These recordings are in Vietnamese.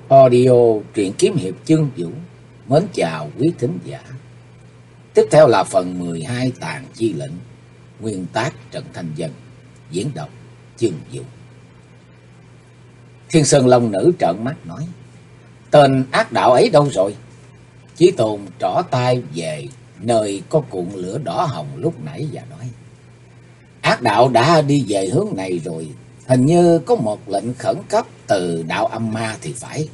Audio truyện kiếm hiệp chương vũ. Mến chào quý thính giả. Tiếp theo là phần 12 Tàn Chi Lệnh. Nguyên tác Trần Thanh Dân. Diễn đọc chương vũ. Thiên Sơn Long Nữ trợn mắt nói: tên ác đạo ấy đâu rồi? Chí Tôn trỏ tay về nơi có cuộn lửa đỏ hồng lúc nãy và nói: ác đạo đã đi về hướng này rồi. Hình như có một lệnh khẩn cấp từ đạo âm ma thì phải.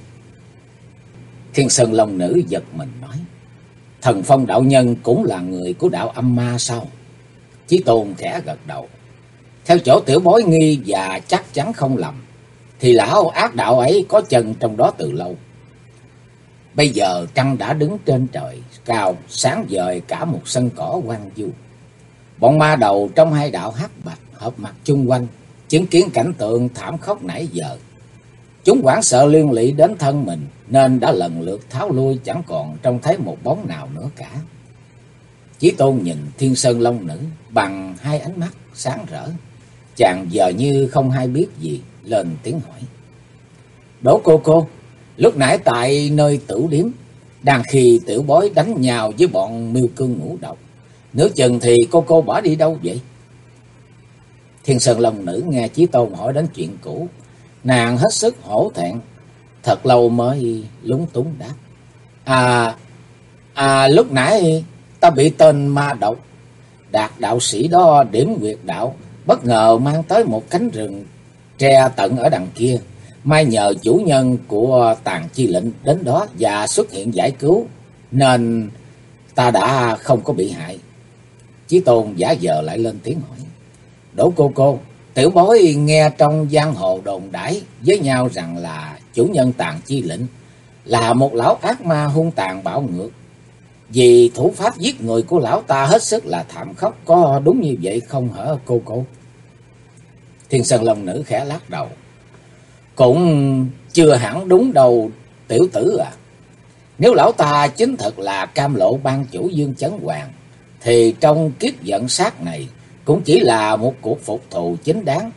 Thiên Sơn Long Nữ giật mình nói: Thần Phong đạo nhân cũng là người của đạo âm ma sao? Chí Tôn khẽ gật đầu. Theo chỗ tiểu bối nghi và chắc chắn không lầm, thì lão ác đạo ấy có chân trong đó từ lâu. Bây giờ trăng đã đứng trên trời cao, sáng vời cả một sân cỏ hoang vu. Bọn ma đầu trong hai đạo hắc bạch hợp mặt chung quanh, chứng kiến cảnh tượng thảm khốc nãy giờ. Chúng hoảng sợ liên lụy đến thân mình, nên đã lần lượt tháo lui, chẳng còn trông thấy một bóng nào nữa cả. Chí Tôn nhìn Thiên Sơn Long Nữ bằng hai ánh mắt sáng rỡ. Chàng giờ như không hay biết gì, lên tiếng hỏi: Đỗ cô, lúc nãy tại nơi tửu điếm, đang khi tiểu bối đánh nhau với bọn miêu cương ngũ độc, nửa chừng thì cô bỏ đi đâu vậy? Thiên Sơn Long Nữ nghe Chí Tôn hỏi đến chuyện cũ, nàng hết sức hổ thẹn, thật lâu mới lúng túng đáp: Lúc nãy ta bị tên ma độc Đạt đạo sĩ đó điểm nguyệt đạo bất ngờ mang tới một cánh rừng tre tận ở đằng kia. May nhờ chủ nhân của Tàn Chi Lệnh đến đó và xuất hiện giải cứu, nên ta đã không có bị hại. Chí Tôn giả vờ lại lên tiếng hỏi: Đỗ cô, tiểu bối nghe trong giang hồ đồn đãi với nhau rằng là chủ nhân Tàn Chi Lệnh là một lão ác ma hung tàn bạo ngược. Vì thủ pháp giết người của lão ta hết sức là thảm khốc, có đúng như vậy không hả cô? Thiên Sơn Long Nữ khẽ lắc đầu: Cũng chưa hẳn đúng đâu tiểu tử à. Nếu lão ta chính thật là Cam Lộ ban chủ Dương Chấn Hoàng, thì trong kiếp vận sát này cũng chỉ là một cuộc phục thù chính đáng.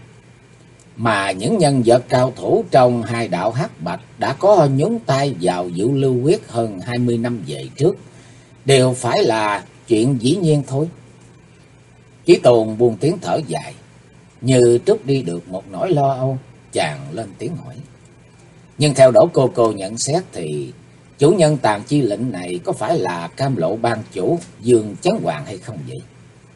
Mà những nhân vật cao thủ trong hai đạo hắc bạch đã có nhúng tay vào vụ lưu huyết hơn 20 năm về trước, đều phải là chuyện dĩ nhiên thôi. Chí Tôn buông tiếng thở dài, như trút đi được một nỗi lo âu. Chàng lên tiếng hỏi: Nhưng theo Đỗ cô nhận xét thì chủ nhân Tàn Chi Lệnh này có phải là Cam Lộ ban chủ Dương Chấn Hoàng hay không vậy?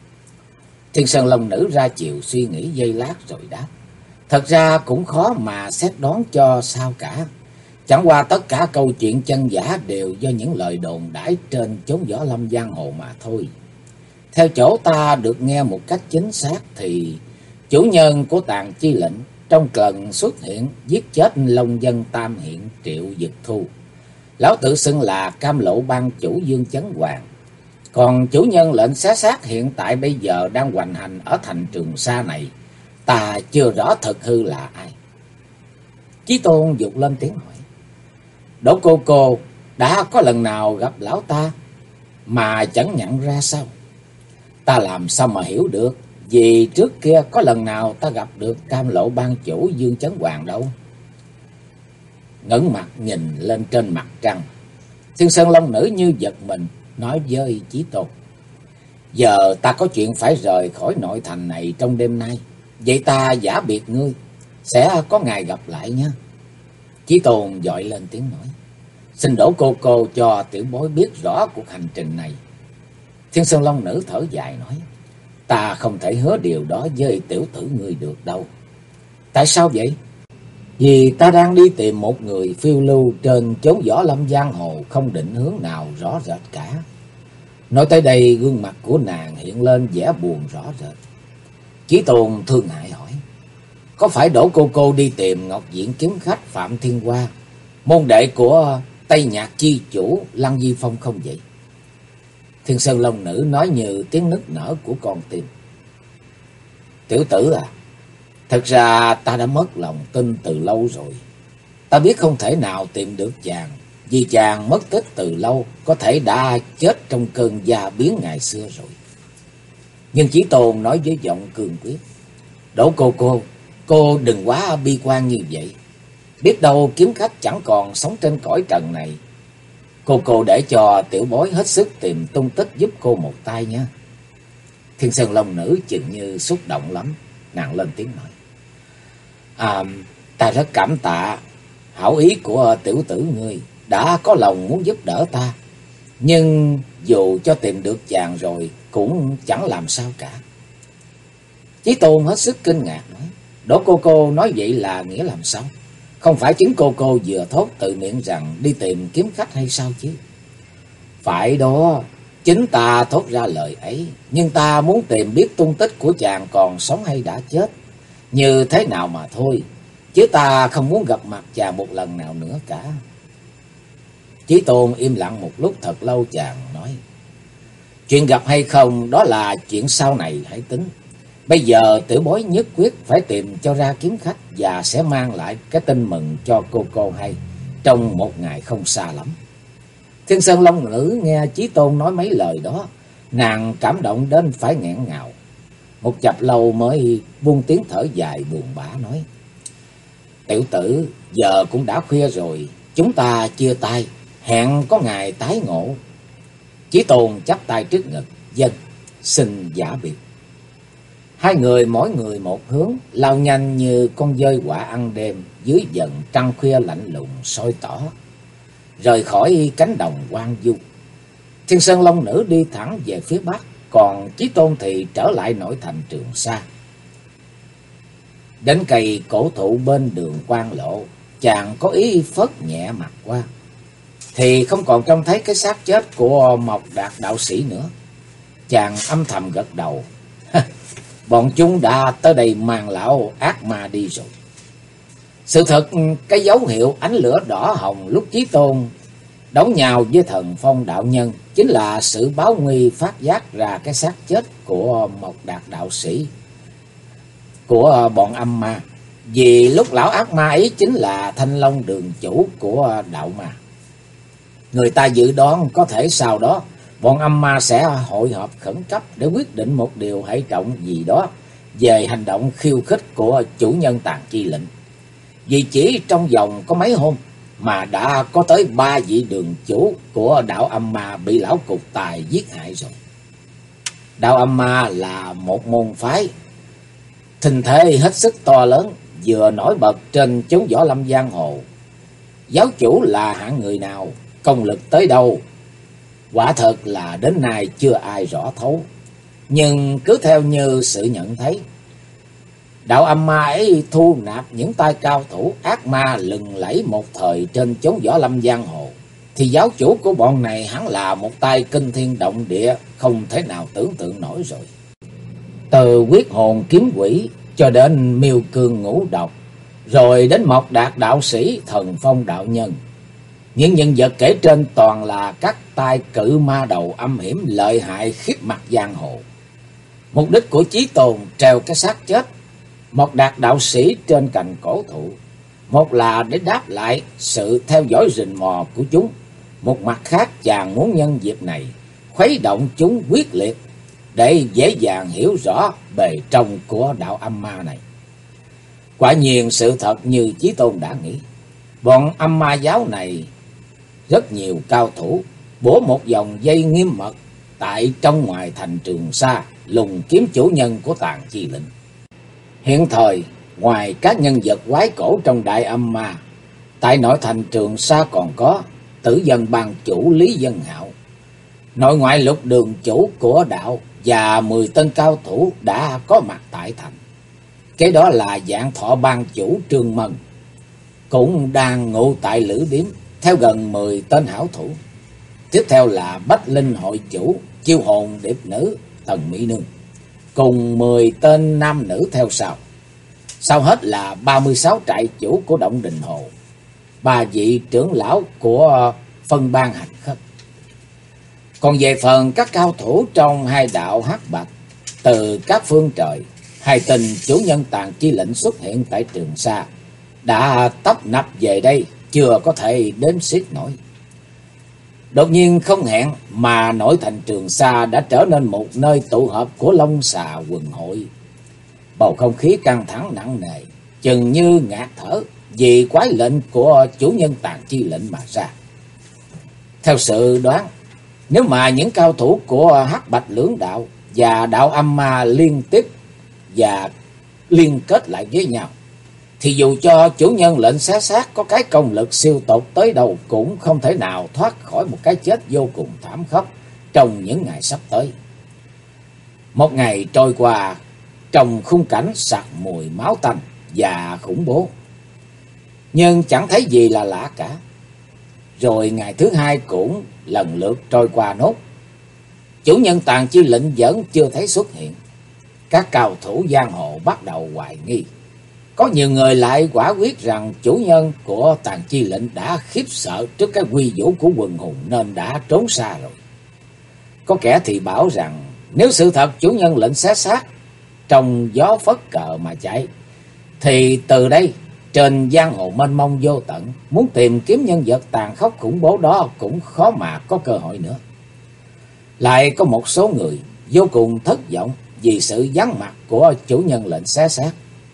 Thiên Sơn Long Nữ ra chiều suy nghĩ giây lát rồi đáp: Thật ra cũng khó mà xét đoán cho sao cả. Chẳng qua tất cả câu chuyện chân giả đều do những lời đồn đãi trên chốn võ lâm giang hồ mà thôi. Theo chỗ ta được nghe một cách chính xác thì chủ nhân của Tàn Chi Lệnh trong lần xuất hiện giết chết Long Dân Tam Hiện Triệu Dực Thu, lão tự xưng là Cam Lộ ban chủ Dương Chấn Hoàng. Còn chủ nhân lệnh xé xác hiện tại bây giờ đang hoành hành ở thành Trường Sa này, ta chưa rõ thật hư là ai. Chí Tôn dục lên tiếng hỏi: Đỗ cô đã có lần nào gặp lão ta mà chẳng nhận ra sao? Ta làm sao mà hiểu được, vì trước kia có lần nào ta gặp được Cam Lộ ban chủ Dương Chấn Hoàng đâu. Ngẩng mặt nhìn lên trên mặt trăng, Thiên Sơn Long Nữ như giật mình, nói với Chí Tôn: Giờ ta có chuyện phải rời khỏi nội thành này trong đêm nay, vậy ta giả biệt ngươi, sẽ có ngày gặp lại nhé. Chí Tôn vội lên tiếng nói: Xin Đỗ cô cho tiểu bối biết rõ cuộc hành trình này. Thiên Sơn Long Nữ thở dài nói: Ta không thể hứa điều đó với tiểu tử ngươi được đâu. Tại sao vậy? Vì ta đang đi tìm một người phiêu lưu trên chốn võ lâm giang hồ, không định hướng nào rõ rệt cả. Nói tới đây, gương mặt của nàng hiện lên vẻ buồn rõ rệt. Chí Tôn thương hại hỏi: Có phải Đỗ cô đi tìm Ngọc Diện kiếm khách Phạm Thiên Hoa, môn đệ của Tây Nhạc chi chủ Lăng Di Phong không vậy? Thiên Sơn Long Nữ nói như tiếng nức nở của con tim: Tiểu tử à, thật ra ta đã mất lòng tin từ lâu rồi. Ta biết không thể nào tìm được chàng, vì chàng mất tích từ lâu, có thể đã chết trong cơn già biến ngày xưa rồi. Nhưng Chí Tôn nói với giọng cương quyết: Đỗ cô đừng quá bi quan như vậy. Biết đâu kiếm khách chẳng còn sống trên cõi trần này. Cô để cho tiểu bối hết sức tìm tung tích giúp cô một tay nha. Thiên Sơn Long Nữ chừng như xúc động lắm, nàng lên tiếng nói: Ta rất cảm tạ hảo ý của tiểu tử ngươi đã có lòng muốn giúp đỡ ta. Nhưng dù cho tìm được chàng rồi cũng chẳng làm sao cả. Chí Tôn hết sức kinh ngạc nói: Đỗ cô nói vậy là nghĩa làm sao? Không phải chính cô vừa thốt tự miệng rằng đi tìm kiếm khách hay sao chứ? Phải đó, chính ta thốt ra lời ấy, nhưng ta muốn tìm biết tung tích của chàng còn sống hay đã chết như thế nào mà thôi, chứ ta không muốn gặp mặt chàng một lần nào nữa cả. Chí Tôn im lặng một lúc thật lâu, chàng nói: Chuyện gặp hay không đó là chuyện sau này hãy tính. Bây giờ tiểu bối nhất quyết phải tìm cho ra kiếm khách và sẽ mang lại cái tin mừng cho cô hay trong một ngày không xa lắm. Thiên Sơn Long Nữ nghe Chí Tôn nói mấy lời đó, nàng cảm động đến phải nghẹn ngào. Một chập lâu mới buông tiếng thở dài buồn bã nói: Tiểu tử, giờ cũng đã khuya rồi, chúng ta chia tay, hẹn có ngày tái ngộ. Chí Tôn chắp tay trước ngực: Dân, xin giả biệt. Hai người mỗi người một hướng, lao nhanh như con dơi quạ ăn đêm dưới dần trăng khuya lạnh lùng soi tỏ, rời khỏi cánh đồng hoang vu. Thiên Sơn Long Nữ đi thẳng về phía bắc, còn Chí Tôn thì trở lại nội thành Trường Sa. Đến cây cổ thụ bên đường quan lộ, chàng có ý phớt nhẹ mặt qua, thì không còn trông thấy cái xác chết của Mộc Đạt đạo sĩ nữa. Chàng âm thầm gật đầu: Bọn chúng đã tới đây mang lão ác ma đi rồi. Sự thật, cái dấu hiệu ánh lửa đỏ hồng lúc Chí Tôn đấu nhau với Thần Phong đạo nhân chính là sự báo nguy phát giác ra cái xác chết của Mộc Đạt đạo sĩ của bọn âm ma. Vì lúc lão ác ma ấy chính là Thanh Long đường chủ của đạo ma. Người ta dự đoán có thể sau đó bọn âm ma sẽ hội họp khẩn cấp để quyết định một điều hệ trọng gì đó về hành động khiêu khích của chủ nhân Tàn Chi Lệnh. Vì chỉ trong vòng có mấy hôm mà đã có tới 3 vị đường chủ của đạo âm ma bị lão cục tài giết hại rồi. Đạo âm ma là một môn phái thình thế hết sức to lớn, vừa nổi bật trên chốn võ lâm giang hồ. Giáo chủ là hạng người nào, công lực tới đâu, quả thật là đến nay chưa ai rõ thấu. Nhưng cứ theo như sự nhận thấy, đạo âm ma ấy thu nạp những tay cao thủ ác ma lừng lẫy một thời trên chốn võ lâm giang hồ, thì giáo chủ của bọn này hắn là một tay kinh thiên động địa, không thể nào tưởng tượng nổi rồi. Từ quyết hồn kiếm quỷ cho đến miêu cương ngũ độc, rồi đến Mộc Đạt đạo sĩ, Thần Phong đạo nhân, những nhân vật kể trên toàn là các tay cự ma đầu âm hiểm lợi hại khiếp mặt giang hồ. Mục đích của Chí Tôn treo cái xác chết Mộc Đạt đạo sĩ trên cành cổ thụ, một là để đáp lại sự theo dõi rình mò của chúng, một mặt khác chàng muốn nhân dịp này khuấy động chúng quyết liệt để dễ dàng hiểu rõ bề trong của đạo âm ma này. Quả nhiên sự thật như Chí Tôn đã nghĩ, bọn âm ma giáo này rất nhiều cao thủ, bổ một vòng dây nghiêm mật tại trong ngoài thành Trường Sa, lùng kiếm chủ nhân của Tàn Chi Lệnh. Hiện thời, ngoài các nhân vật quái cổ trong đại âm ma, tại nội thành Trường Sa còn có Tử Dân Bang chủ Lý Dân Hạo, nội ngoại lục đường chủ của đạo và 10 tên cao thủ đã có mặt tại thành. Cái đó là Vạn Thọ Bang chủ Trương Mân, cũng đang ngụ tại Lữ Điếm theo gần 10 tên hảo thủ. Tiếp theo là Bách Linh hội chủ Chiêu Hồn Điệp nữ Thần Mỹ Nương, cùng 10 tên nam nữ theo sau. Sau hết là 36 trại chủ của Động Đình Hồ, 3 vị trưởng lão của phân ban hành khất. Còn về phần các cao thủ trong hai đạo hắc bạch từ các phương trời, hai tình chủ nhân Tàn Chi Lệnh xuất hiện tại Trường Sa đã tấp nập về đây, chưa có thể đếm xiết nổi. Đột nhiên không hẹn mà nội thành Trường Sa đã trở nên một nơi tụ họp của Long Xà quần hội. Bầu không khí căng thẳng nặng nề, chừng như ngạt thở, vì quái lệnh của chủ nhân Tàn Chi lệnh mà ra. Theo sự đoán, nếu mà những cao thủ của Hắc Bạch lưỡng đạo và đạo âm ma liên tiếp và liên kết lại với nhau, thì dù cho chủ nhân lệnh xé xác có cái công lực siêu tột tới đâu cũng không thể nào thoát khỏi một cái chết vô cùng thảm khốc trong những ngày sắp tới. Một ngày trôi qua trong khung cảnh sặc mùi máu tanh và khủng bố, nhưng chẳng thấy gì là lạ cả. Rồi ngày thứ hai cũng lần lượt trôi qua nốt. Chủ nhân Tàn Chi lệnh vẫn chưa thấy xuất hiện. Các cao thủ giang hồ bắt đầu hoài nghi. Có nhiều người lại quả quyết rằng chủ nhân của Tàn Chi lệnh đã khiếp sợ trước cái uy vũ của quần hùng nên đã trốn xa rồi. Có kẻ thì bảo rằng nếu sự thật chủ nhân lệnh xé xác trong gió phất cờ mà chạy, thì từ đây trên giang hồ mênh mông vô tận, muốn tìm kiếm nhân vật tàn khốc khủng bố đó cũng khó mà có cơ hội nữa. Lại có một số người vô cùng thất vọng vì sự vắng mặt của chủ nhân lệnh xé xác,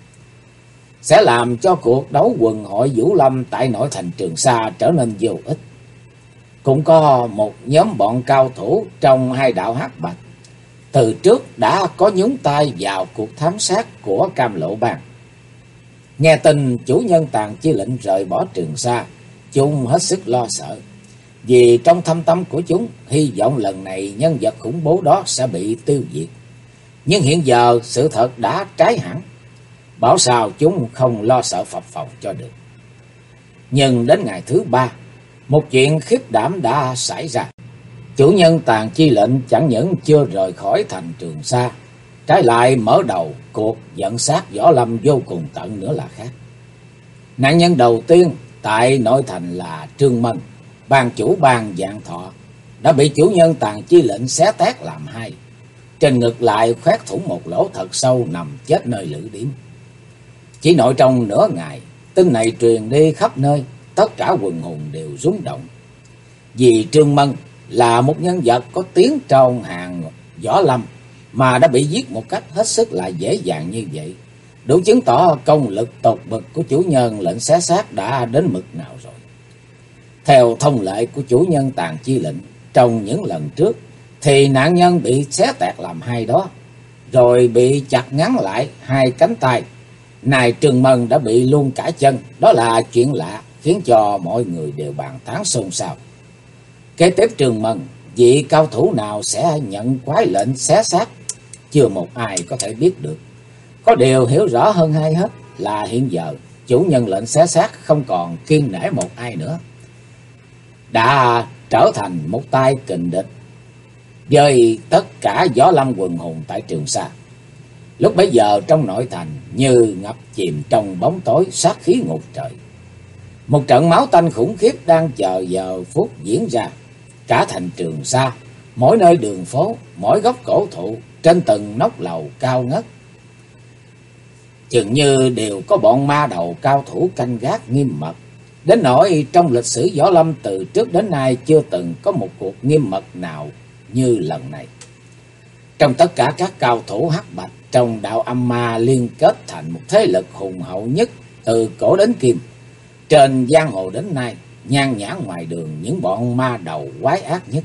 sẽ làm cho cuộc đấu quần hội Vũ Lâm tại nội thành Trường Sa trở nên vô ích. Cũng có một nhóm bọn cao thủ trong hai đạo Hắc Bạch từ trước đã có nhúng tay vào cuộc thám sát của Cam Lộ Bang. Nghe tin chủ nhân Tàn Chi lệnh rời bỏ Trường Sa, chúng hết sức lo sợ, vì trong thâm tâm của chúng hy vọng lần này nhân vật khủng bố đó sẽ bị tiêu diệt. Nhưng hiện giờ sự thật đã trái hẳn, bảo sao chúng không lo sợ phập phồng cho được. Nhưng đến ngày thứ ba, một chuyện khiếp đảm đã xảy ra. Chủ nhân Tàn Chi lệnh chẳng những chưa rời khỏi thành Trường Sa, trái lại mở đầu cuộc dẫn sát Võ Lâm vô cùng tận nữa là khác. Nạn nhân đầu tiên tại nội thành là Trương Mân, ban chủ bang Vạn Thọ, đã bị chủ nhân Tàn Chi lệnh xé tét làm hai. Trên ngực lại khoét thủng một lỗ thật sâu, nằm chết nơi lữ điểm. Chỉ nội trong nửa ngày, tin này truyền đi khắp nơi, tất cả quần hùng đều rúng động. Vì Trương Mân là một nhân vật có tiếng trong hàng võ lâm mà đã bị giết một cách hết sức là dễ dàng như vậy, đủ chứng tỏ công lực tột bậc của chủ nhân lệnh xé xác đã đến mực nào rồi. Theo thông lệ của chủ nhân Tàn Chi lệnh trong những lần trước, thì nạn nhân bị xé tẹt làm hai đó, rồi bị chặt ngắn lại hai cánh tay. Này Trương Mân đã bị luôn cả chân, đó là chuyện lạ khiến cho mọi người đều bàn tán xôn xao. Kế tiếp Trương Mân, vị cao thủ nào sẽ nhận quái lệnh xé xác, chưa một ai có thể biết được. Có điều hiểu rõ hơn ai hết là hiện giờ chủ nhân lệnh xé xác không còn kiêng nể một ai nữa, đã trở thành một tay kình địch với tất cả võ lâm quần hùng tại Trường Sa. Lúc bấy giờ trong nội thành như ngập chìm trong bóng tối, sát khí ngút trời. Một trận máu tanh khủng khiếp đang chờ giờ phút diễn ra. Cả thành Trường Sa, mỗi nơi đường phố, mỗi góc cổ thụ, trên từng nóc lầu cao ngất, chừng như đều có bọn ma đầu cao thủ canh gác nghiêm mật. Đến nỗi trong lịch sử võ lâm từ trước đến nay chưa từng có một cuộc nghiêm mật nào như lần này. Trong tất cả các cao thủ Hắc Bạch trong đạo âm ma liên kết thành một thế lực hùng hậu nhất từ cổ đến kim. Trên giang hồ đến nay, nhan nhãn ngoài đường những bọn ma đầu quái ác nhất.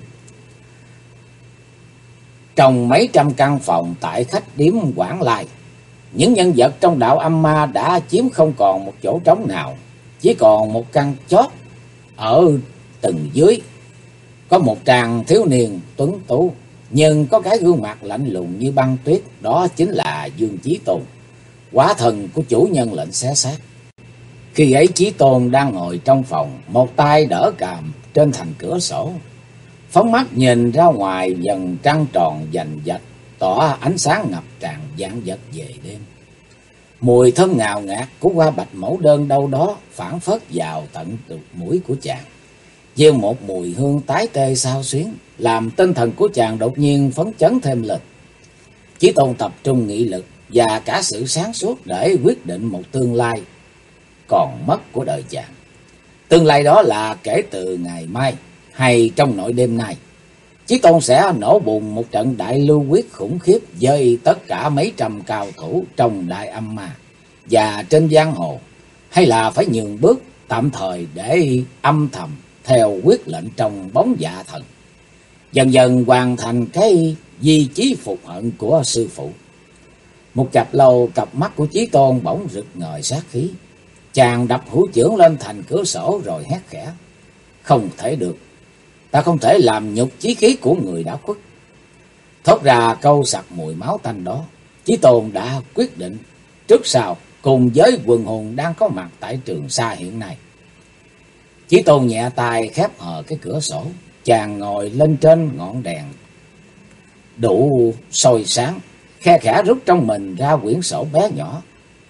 Trong mấy trăm căn phòng tại khách điếm Quảng Lai, những nhân vật trong đạo âm ma đã chiếm không còn một chỗ trống nào. Chỉ còn một căn chót ở tầng dưới, có một chàng thiếu niên tuấn tú, nhưng có cái gương mặt lạnh lùng như băng tuyết, đó chính là Dương Chí Tôn, quả thần của chủ nhân lệnh xé xác. Khi ấy Chí Tôn đang ngồi trong phòng, một tay đỡ cằm trên thành cửa sổ, phóng mắt nhìn ra ngoài dần trăng tròn vành vạch, tỏa ánh sáng ngập tràn vạn vật về đêm. Mùi thơm ngào ngạt của hoa bạch mẫu đơn đâu đó phảng phất vào tận mũi của chàng, gieo một mùi hương tái tê xao xuyến, làm tinh thần của chàng đột nhiên phấn chấn thêm lên. Chí Tôn tập trung nghị lực và cả sự sáng suốt để quyết định một tương lai còn mất của đời chàng. Tương lai đó là kể từ ngày mai hay trong nội đêm nay, Chí Tôn sẽ nổ bùng một trận đại lưu quyết khủng khiếp với tất cả mấy trăm cao thủ trong đại âm ma và trên giang hồ, hay là phải nhường bước tạm thời để âm thầm theo quyết lệnh trong bóng dạ thần, dần dần hoàn thành cái di chí phục hận của sư phụ. Một chập lâu, cặp mắt của Chí Tôn bỗng rực ngời sát khí. Chàng đập hữu chưởng lên thành cửa sổ rồi hét khẽ: "Không thể được, ta không thể làm nhục chí khí của người đã khuất." Thốt ra câu sặc mùi máu tanh đó, Chí Tôn đã quyết định trước sau cùng với quần hùng đang có mặt tại Trường Sa hiện nay. Chí Tôn nhẹ tay khép hờ cái cửa sổ, chàng ngồi lên trên ngọn đèn đủ soi sáng, khe khẽ rút trong mình ra quyển sổ bé nhỏ.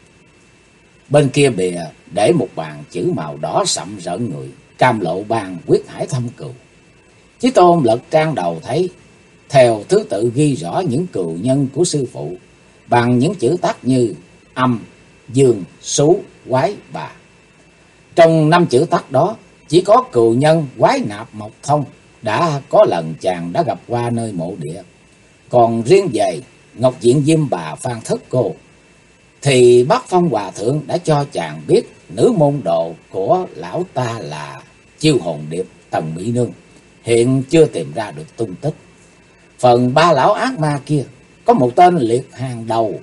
Bên kia bìa để một bàn chữ màu đỏ sậm rợn người: Cam Lộ Bang Quyết Hải Thâm Cừu. Chí Tôn lật trang đầu thấy theo thứ tự ghi rõ những cừu nhân của sư phụ bằng những chữ tắt như âm, dương, sú, quái, bà. Trong 5 chữ tắt đó, chỉ có cừu nhân Quái Nạp Mộc Thông đã có lần chàng đã gặp qua nơi mộ địa. Còn riêng về Ngọc Diện Diêm Bà Phan Thất Cô thì Bắc Phong Hòa Thượng đã cho chàng biết nữ môn đồ của lão ta là Chiêu Hồn Điệp Tần Mỹ Nương, hiện chưa tìm ra được tung tích. Phần 3 lão ác ma kia có một tên liệt hàng đầu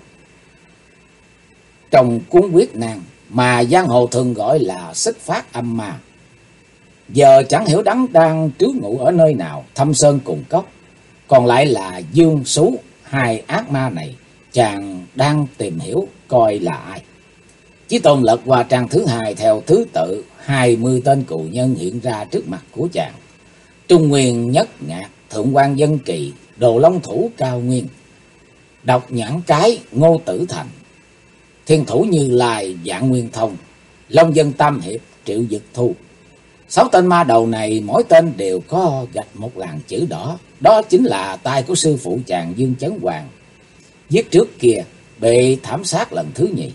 trong cuốn quyết nàng mà giang hồ thường gọi là Xích Phát Âm Ma. Giờ chẳng hiểu đấng đang trú ngụ ở nơi nào, thâm sơn cùng cốc. Còn lại là Dương, Sú, hai ác ma này chàng đang tìm hiểu coi là ai. Chí Tôn lật qua trang thứ 2 theo thứ tự, 20 tên cừu nhân hiện ra trước mặt của chàng. Trung Nguyên Nhất Ngạc, Thượng quan Dân Kỳ, Đồ Long Thủ Cao Nguyên, Độc Nhãn Cái, Ngô Tử Thành, Thiên Thủ Như Lai, Vạn Nguyên Thông, Long Dân Tam Hiệp, Triệu Dực Thu. 6 tên ma đầu này mỗi tên đều có gạch một làn chữ đỏ, đó chính là tay của sư phụ chàng Dương Chấn Hoàng giết trước kia bị thảm sát lần thứ nhì.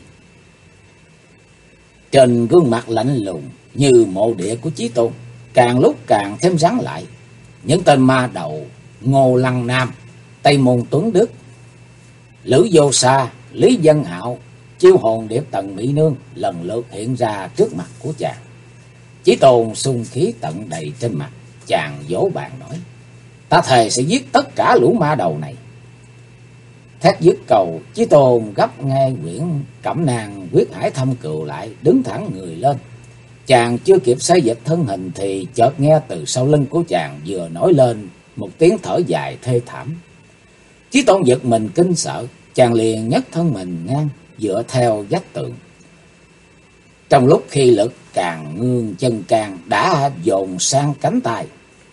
Trên gương mặt lạnh lùng như mộ địa của Chí Tôn càng lúc càng thêm rắn lại. Những tên ma đầu Ngô Lăng Nam, Tây Môn Tuấn Đức, Lữ Vô Sa, Lý Dân Hạo, Chiêu Hồn Điệp Tần Mỹ Nương lần lượt hiện ra trước mặt của chàng. Chí Tôn xung khí tận đầy trên mặt, chàng vỗ bàn nói: "Ta thề sẽ giết tất cả lũ ma đầu này." Thét dứt cầu, Chí Tôn gấp ngay quyển Cẩm Nang Quyết Hải Thâm Cừu lại, đứng thẳng người lên. Chàng chưa kịp xây dịch thân hình thì chợt nghe từ sau lưng của chàng vừa nổi lên một tiếng thở dài thê thảm. Chí Tôn giật mình kinh sợ, chàng liền nhấc thân mình ngang dựa theo vách tường. Trong lúc khi lực càng ngương chân càng đã dồn sang cánh tay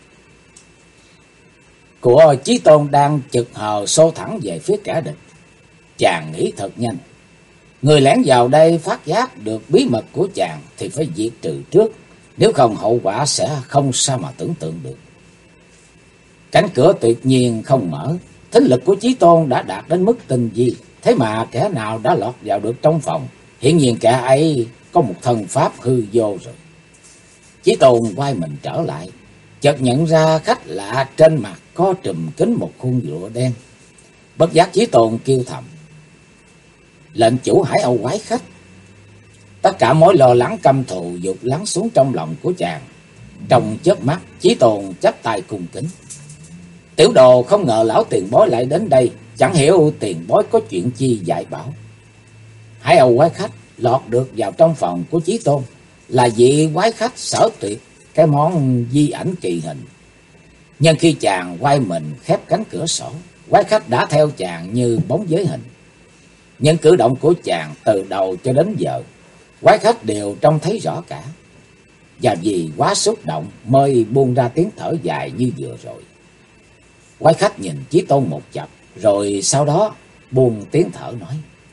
của Chí Tôn đang chực hờ xô thẳng về phía kẻ địch. Chàng nghĩ thật nhanh, người lẻn vào đây phát giác được bí mật của chàng thì phải diệt trừ trước, nếu không hậu quả sẽ không sao mà tưởng tượng được. Cánh cửa tuyệt nhiên không mở, thính lực của Chí Tôn đã đạt đến mức tinh vi, thế mà kẻ nào đã lọt vào được trong phòng, hiển nhiên kẻ ấy có một thần pháp hư vô rồi. Chí Tôn quay mình trở lại, chợt nhận ra khách lạ trên mặt có trùm kín một khuôn lụa đen. Bất giác Chí Tôn kêu thầm: "Lệnh chủ Hải Âu quái khách." Tất cả mối lo lắng căm thù dục lắng xuống trong lòng của chàng. Trong chớp mắt, Chí Tôn chắp tay cung kính: "Tiểu đồ không ngờ lão tiền bối lại đến đây, chẳng hiểu tiền bối có chuyện chi dạy bảo." Hải Âu quái khách lọt được vào trong phòng của Chí Tôn là vị quái khách sở tuyệt cái món di ảnh kỳ hình. Nhưng khi chàng quay mình khép cánh cửa sổ, quái khách đã theo chàng như bóng giới hình. Những cử động của chàng từ đầu cho đến giờ, quái khách đều trông thấy rõ cả. Và vì quá xúc động mới buông ra tiếng thở dài như vừa rồi. Quái khách nhìn Chí Tôn một chập, rồi sau đó buông tiếng thở nói: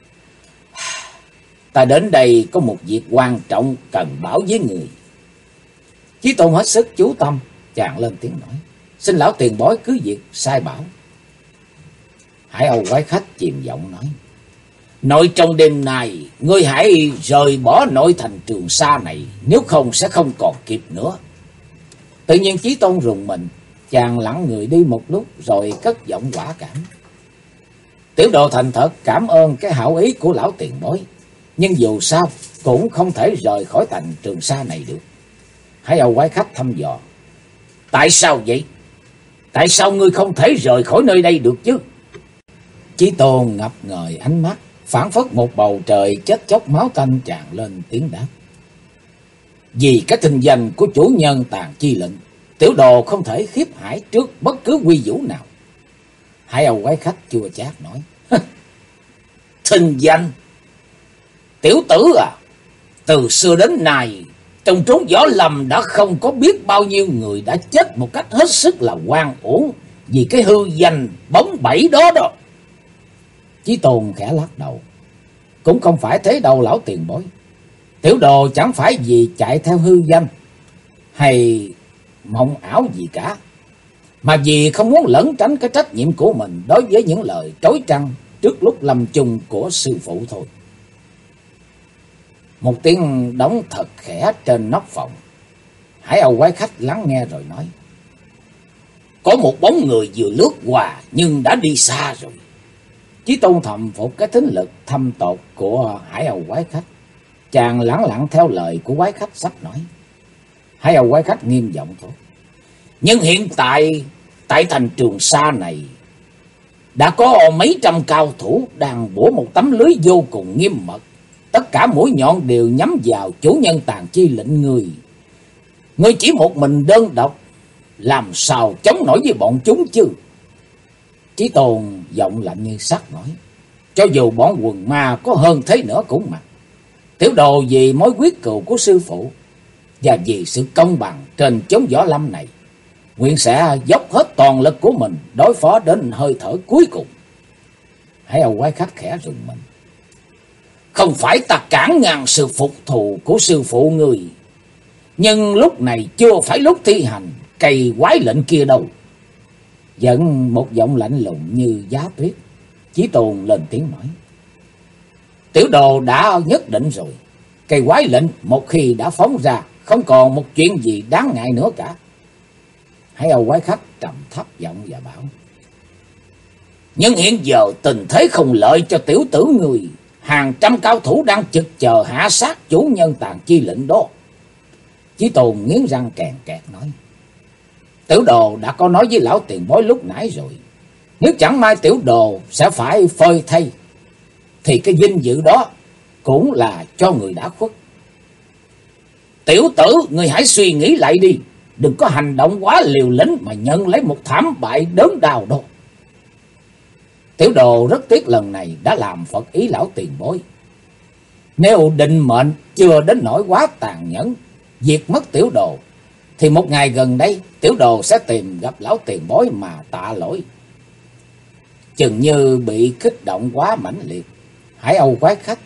"Ta đến đây có một việc quan trọng cần báo với người." Chí Tôn hết sức chú tâm, chàng lên tiếng nói: "Xin lão tiền bối cứ việc sai bảo." Hải Âu quái khách chìm giọng nói: "Nội trong đêm nay, ngươi hãy rời bỏ nội thành Trường Sa này, nếu không sẽ không còn kịp nữa." Tự nhiên Chí Tôn rùng mình, chàng lặng người đi một lúc rồi cất giọng quả cảm: "Tiểu đồ thành thật cảm ơn cái hảo ý của lão tiền bối, nhưng dù sao cũng không thể rời khỏi thành Trường Sa này được. Hải Âu quái khách thăm dò. Tại sao vậy? Tại sao ngươi không thể rời khỏi nơi đây được chứ? Chí Tôn ngập ngời ánh mắt, phảng phất một bầu trời chết chóc máu tanh tràn lên tiếng đáp. Vì cái thinh danh của chủ nhân Tàn Chi Lệnh, tiểu đồ không thể khiếp hải trước bất cứ quy vũ nào. Hải Âu quái khách chua chát nói. Thinh danh? Tiểu tử à, từ xưa đến nay, trong trốn võ lâm đã không có biết bao nhiêu người đã chết một cách hết sức là oan uổng vì cái hư danh bóng bẩy đó đó. Chí Tôn khẽ lắc đầu. Cũng không phải thế đâu lão tiền bối. Tiểu đồ chẳng phải vì chạy theo hư danh hay mộng ảo gì cả, mà vì không muốn lẩn tránh cái trách nhiệm của mình đối với những lời trói trăng trước lúc lâm chung của sư phụ thôi. Một tiếng đóng thật khẽ trên nóc phòng. Hải Âu quái khách lắng nghe rồi nói. Có một bóng người vừa lướt qua nhưng đã đi xa rồi. Chí Tôn thầm phục cái thính lực thâm tột của Hải Âu quái khách. Chàng lẳng lặng theo lời của quái khách sắp nói. Hải Âu quái khách nghiêm giọng thôi. Nhưng hiện tại thành Trường Sa này đã có mấy trăm cao thủ đang bủa một tấm lưới vô cùng nghiêm mật. Tất cả mũi nhọn đều nhắm vào chủ nhân Tàn Chi Lệnh người. Ngươi chỉ một mình đơn độc, làm sao chống nổi với bọn chúng chứ? Chí Tôn giọng lạnh như sắt nói. Cho dù bọn quần ma có hơn thế nữa cũng mặc. Tiểu đồ vì mối quyết cừu của sư phụ và vì sự công bằng trên chốn võ lâm này, nguyện sẽ dốc hết toàn lực của mình đối phó đến hơi thở cuối cùng. Hải Âu quái khách khẽ rùng mình. Không phải ta cản ngăn sự phục thù của sư phụ người, nhưng lúc này chưa phải lúc thi hành cây quái lệnh kia đâu. Dẫn một giọng lạnh lùng như giá tuyết, Chí Tôn lên tiếng nói. Tiểu đồ đã nhất định rồi. Cây quái lệnh một khi đã phóng ra, không còn một chuyện gì đáng ngại nữa cả. Hải Âu quái khách trầm thấp giọng và bảo. Nhưng hiện giờ tình thế không lợi cho tiểu tử người. Hàng trăm cao thủ đang trực chờ hạ sát chủ nhân Tàn Chi Lệnh đó. Chí Tôn nghiến răng kèn kẹt nói. Tiểu đồ đã có nói với lão tiền bối lúc nãy rồi. Nếu chẳng may tiểu đồ sẽ phải phơi thay, thì cái vinh dự đó cũng là cho người đã khuất. Tiểu tử, người hãy suy nghĩ lại đi. Đừng có hành động quá liều lĩnh mà nhận lấy một thảm bại đớn đau đâu. Tiểu đồ rất tiếc lần này đã làm phật ý lão tiền bối. Nếu định mệnh chưa đến nỗi quá tàn nhẫn diệt mất tiểu đồ, thì một ngày gần đây tiểu đồ sẽ tìm gặp lão tiền bối mà tạ lỗi. Chừng như bị kích động quá mãnh liệt, Hải Âu quái khách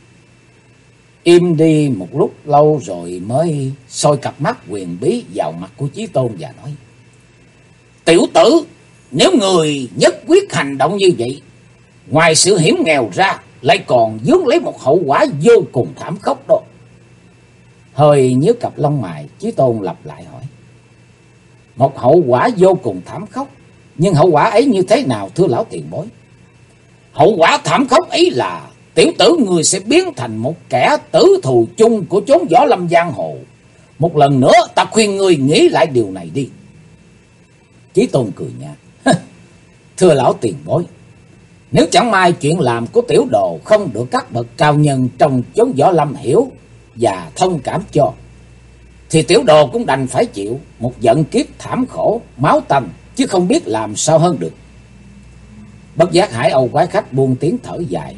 im đi một lúc lâu rồi mới soi cặp mắt huyền bí vào mặt của Chí Tôn và nói. Tiểu tử, nếu người nhất quyết hành động như vậy, ngoài sự hiểm nghèo ra, lại còn vướng lấy một hậu quả vô cùng thảm khốc đó. Hơi nhíu cặp lông mày, Chí Tôn lặp lại hỏi. Một hậu quả vô cùng thảm khốc, nhưng hậu quả ấy như thế nào thưa lão tiền bối? Hậu quả thảm khốc ấy là tiểu tử người sẽ biến thành một kẻ tử thù chung của chốn võ lâm giang hồ. Một lần nữa ta khuyên người nghĩ lại điều này đi. Chí Tôn cười nhạt. Thưa lão tiền bối, nếu chẳng may chuyện làm của tiểu đồ không được các bậc cao nhân trong chốn võ lâm hiểu và thông cảm cho, thì tiểu đồ cũng đành phải chịu một vận kiếp thảm khổ, máu tanh, chứ không biết làm sao hơn được. Bất giác Hải Âu quái khách buông tiếng thở dài.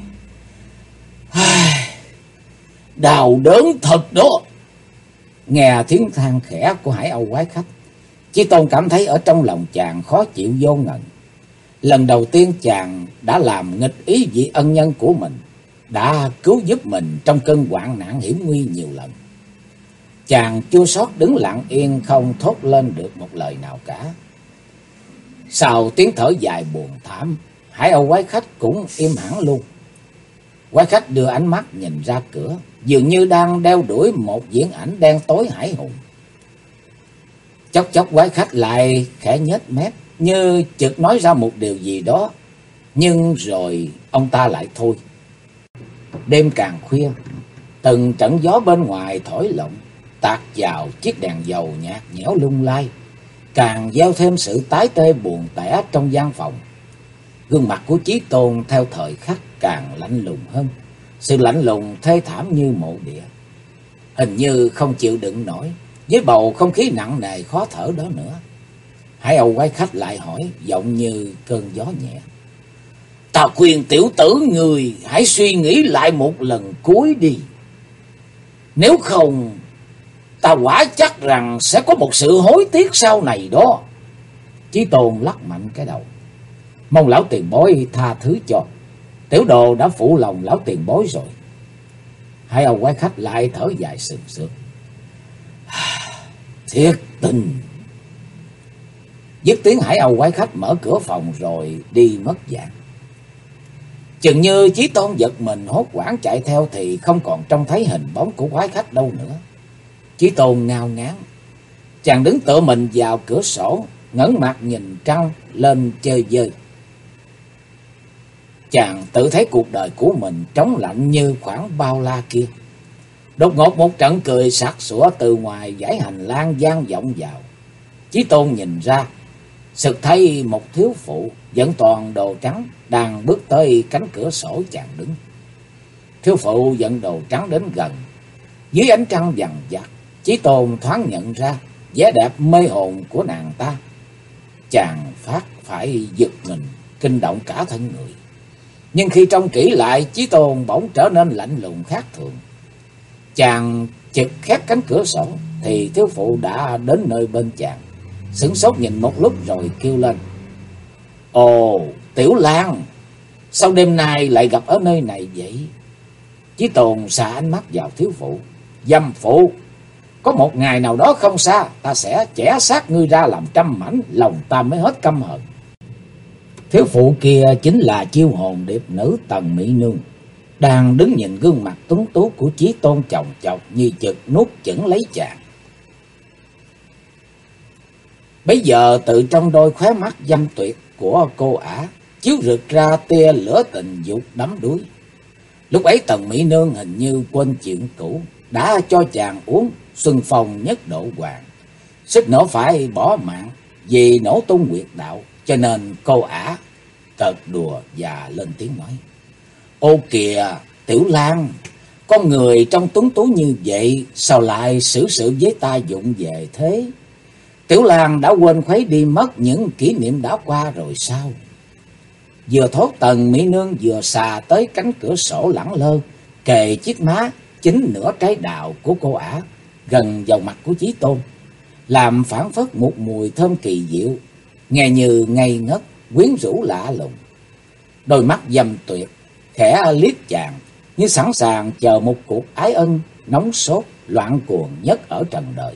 Đau đớn thật đó. Nghe tiếng than khẽ của Hải Âu quái khách, Chí Tôn cảm thấy ở trong lòng chàng khó chịu vô ngần. Lần đầu tiên chàng đã làm nghịch ý vị ân nhân của mình, đã cứu giúp mình trong cơn hoạn nạn hiểm nguy nhiều lần. Chàng chua xót đứng lặng yên không thốt lên được một lời nào cả. Sau tiếng thở dài buồn thảm, Hải Âu quái khách cũng im hẳn luôn. Quái khách đưa ánh mắt nhìn ra cửa, dường như đang đeo đuổi một viễn ảnh đen tối hãi hùng. Chốc chốc quái khách lại khẽ nhếch mép, như chợt nói ra một điều gì đó, nhưng rồi ông ta lại thôi. Đêm càng khuya, Từng trận gió bên ngoài thổi lộng, tạt vào chiếc đèn dầu nhạt nhẽo lung lay, càng gieo thêm sự tái tê buồn tẻ trong gian phòng. Gương mặt của Chí Tôn theo thời khắc càng lạnh lùng hơn, sự lạnh lùng thê thảm như mộ địa, hình như không chịu đựng nổi với bầu không khí nặng nề khó thở đó nữa. Hải Âu quái khách lại hỏi, giọng như cơn gió nhẹ: "Ta khuyên tiểu tử người hãy suy nghĩ lại một lần cuối đi. Nếu không, ta quả chắc rằng sẽ có một sự hối tiếc sau này đó." Chí Tôn lắc mạnh cái đầu, mong lão tiền bối tha thứ cho. Tiểu đồ đã phụ lòng lão tiền bối rồi. Hai ông quái khách lại thở dài sườn sượt: "Thiệt tình." Dứt tiếng, Hải Âu quái khách mở cửa phòng rồi đi mất dạng. Chừng như Chí Tôn giật mình hốt hoảng chạy theo thì không còn trông thấy hình bóng của quái khách đâu nữa. Chí Tôn ngao ngán, chàng đứng tựa mình vào cửa sổ, ngẩng mặt nhìn trăng lên chơi vơi. Chàng tự thấy cuộc đời của mình trống lạnh như khoảng bao la kia. Đột ngột một trận cười sặc sủa từ ngoài dãy hành lang vang vọng vào. Chí Tôn nhìn ra, sực thấy một thiếu phụ vẫn toàn đồ trắng đang bước tới cánh cửa sổ chàng đứng. Thiếu phụ dẫn đồ trắng đến gần, dưới ánh trăng vằn vặt, Chí Tôn thoáng nhận ra vẻ đẹp mê hồn của nàng ta. Chàng phát phải giật mình, kinh động cả thân người. Nhưng khi trông kỹ lại, Chí Tôn bỗng trở nên lạnh lùng khác thường. Chàng chực khép cánh cửa sổ thì thiếu phụ đã đến nơi bên chàng, sửng sốt nhìn một lúc rồi kêu lên: "Ồ, Tiểu Lan, sao đêm nay lại gặp ở nơi này vậy?" Chí Tôn xả ánh mắt vào thiếu phụ: "Dâm phụ, có một ngày nào đó không xa, ta sẽ chẻ xác ngươi ra làm trăm mảnh, lòng ta mới hết căm hận." Thiếu phụ kia chính là chiêu hồn điệp nữ Tần Mỹ Nương, đang đứng nhìn gương mặt tuấn tú của Chí Tôn chồng chọc như chực nuốt chửng lấy chàng. Bấy giờ từ trong đôi khóe mắt dâm tuyệt của cô ả chiếu rực ra tia lửa tình dục đắm đuối. Lúc ấy Tần Mỹ Nương hình như quên chuyện cũ, đã cho chàng uống xuân phong nhất độ hoàng, suýt nữa phải bỏ mạng vì nổ tung huyệt đạo. Cho nên cô ả cợt đùa và lên tiếng nói: "Ô kìa Tiểu Lan, con người trong tuấn tú như vậy sao lại xử sự với ta vụng về thế? Tiểu Lan đã quên khuấy đi mất những kỷ niệm đã qua rồi sao?" Vừa thốt, Tần Mỹ Nương vừa xà tới cánh cửa sổ lẳng lơ, kề chiếc má chính nửa trái đào của cô ả gần vào mặt của Chí Tôn, làm phảng phất một mùi thơm kỳ diệu, nghe như ngây ngất, quyến rũ lạ lùng. Đôi mắt dâm tuyệt khẽ liếc chàng như sẵn sàng chờ một cuộc ái ân nóng sốt loạn cuồng nhất ở trần đời.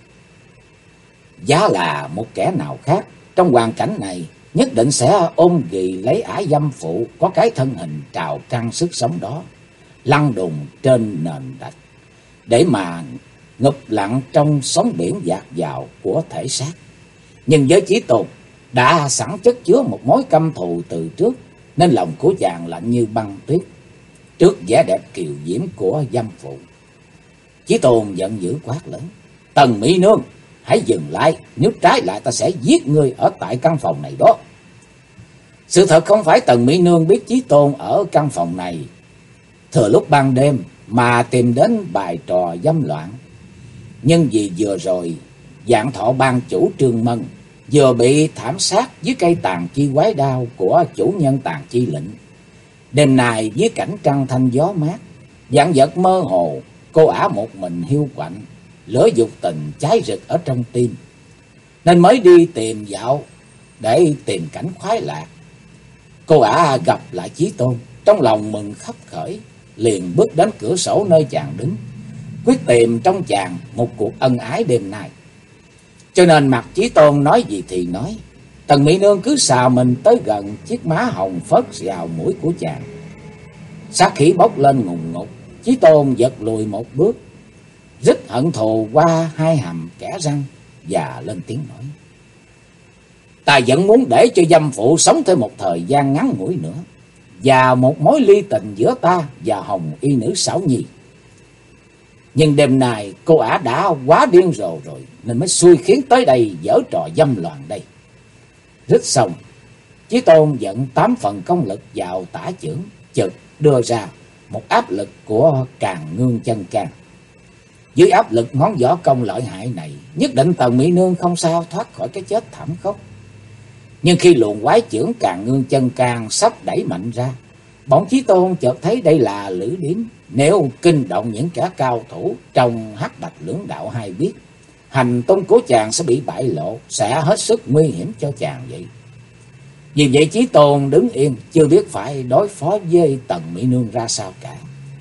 Giá là một kẻ nào khác trong hoàn cảnh này nhất định sẽ ôm ghì lấy ả dâm phụ có cái thân hình trào căng sức sống đó, lăn đùng trên nền đạch, để mà ngụp lặng trong sóng biển dạt dào của thể xác. Nhưng với Chí Tôn đã sẵn chất chứa một mối căm thù từ trước, nên lòng của chàng lạnh như băng tuyết trước vẻ đẹp kiều diễm của dâm phụ. Chí Tôn giận dữ quát lớn: "Tần Mỹ Nương, hãy dừng lại, nếu trái lại ta sẽ giết ngươi ở tại căn phòng này đó." Sự thật không phải Tần Mỹ Nương biết Chí Tôn ở căn phòng này thừa lúc ban đêm mà tìm đến bài trò dâm loạn. Nhưng vì vừa rồi Vạn Thọ ban chủ Trương Mân vừa bị thảm sát dưới cây tàn chi quái đao của chủ nhân tàn chi lệnh. Đêm nay với cảnh trăng thanh gió mát, vạn vật mơ hồ, cô ả một mình hiu quạnh, lửa dục tình cháy rực ở trong tim, nên mới đi tìm dạo để tìm cảnh khoái lạc. Cô ả gặp lại Chí Tôn, trong lòng mừng khấp khởi, liền bước đến cửa sổ nơi chàng đứng, quyết tìm trong chàng một cuộc ân ái đêm nay. Cho nên mặt Chí Tôn nói gì thì nói, Tần Mỹ Nương cứ xào mình tới gần chiếc má hồng phớt vào mũi của chàng. Sát khí bốc lên ngùn ngụt, Chí Tôn giật lùi một bước, rít hận thù qua hai hàm kẽ răng và lên tiếng nói: "Ta vẫn muốn để cho dâm phụ sống thêm một thời gian ngắn ngủi nữa, và một mối ly tình giữa ta và hồng y nữ Sảo Nhi. Nhưng đêm nay cô ả đã quá điên rồ rồi, nên mới xui khiến tới đây giở trò dâm loạn đây. Rít xong, Chí Tôn dẫn 8 phần công lực vào tả chưởng, chợt đưa ra một áp lực của Càn Ngương Chân Can. Dưới áp lực ngón võ công lợi hại này, nhất định Tần Mỹ Nương không sao thoát khỏi cái chết thảm khốc. Nhưng khi luồng quái chưởng Càn Ngương Chân Can sắp đẩy mạnh ra, bỗng Chí Tôn chợt thấy đây là lưỡi điếm. Nếu kinh động những kẻ cao thủ trong Hắc Bạch Lưỡng Đạo hay biết, hành tung của chàng sẽ bị bại lộ, sẽ hết sức nguy hiểm cho chàng vậy. Vì vậy Chí Tôn đứng yên, chưa biết phải đối phó với Tần Mỹ Nương ra sao cả.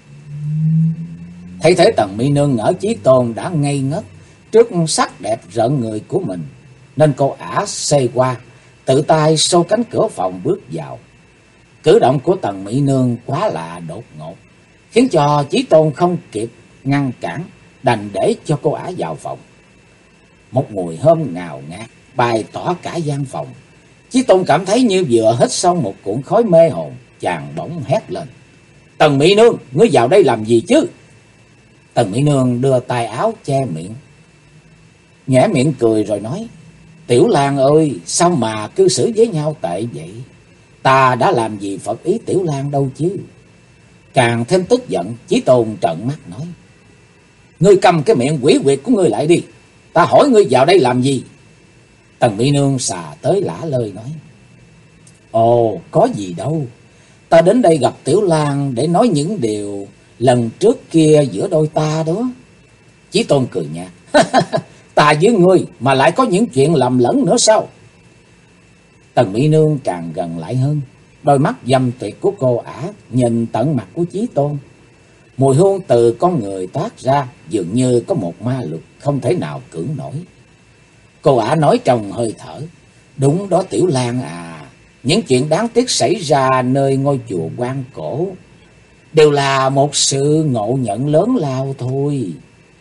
Thấy thế Tần Mỹ Nương ngỡ Chí Tôn đã ngây ngất trước sắc đẹp rợn người của mình, nên cô ả xoay qua, tự tay xô cánh cửa phòng bước vào. Cử động của Tần Mỹ Nương quá là đột ngột, khiến cho Chí Tôn không kịp ngăn cản, đành để cho cô ả vào phòng. Một mùi hương ngào ngạt bày tỏa cả gian phòng. Chí Tôn cảm thấy như vừa hít xong một cuộn khói mê hồn, chàng bỗng hét lên: "Tần Mỹ Nương, ngươi vào đây làm gì chứ?" Tần Mỹ Nương đưa tay áo che miệng, nhếch miệng cười rồi nói: "Tiểu Lang ơi, sao mà cư xử với nhau tệ vậy? Ta đã làm gì phật ý Tiểu Lang đâu chứ." Càng thêm tức giận, Chí Tôn trợn mắt nói: "Ngươi cầm cái miệng quỷ quyệt của ngươi lại đi, ta hỏi ngươi vào đây làm gì?" Tần Mỹ Nương xà tới lả lơi nói: "Ồ, có gì đâu, ta đến đây gặp Tiểu Lang để nói những điều lần trước kia giữa đôi ta đó." Chí Tôn cười nhạt: "Ta với ngươi mà lại có những chuyện lầm lẫn nữa sao?" Tần Mỹ Nương càng gần lại hơn, đôi mắt dâm tuyệt của cô ả nhìn tận mặt của Chí Tôn. Mùi hương từ con người toát ra, dường như có một ma lực không thể nào cưỡng nổi. Cô ả nói trong hơi thở: "Đúng đó Tiểu Lang à, những chuyện đáng tiếc xảy ra nơi ngôi chùa Quan Cổ đều là một sự ngộ nhận lớn lao thôi."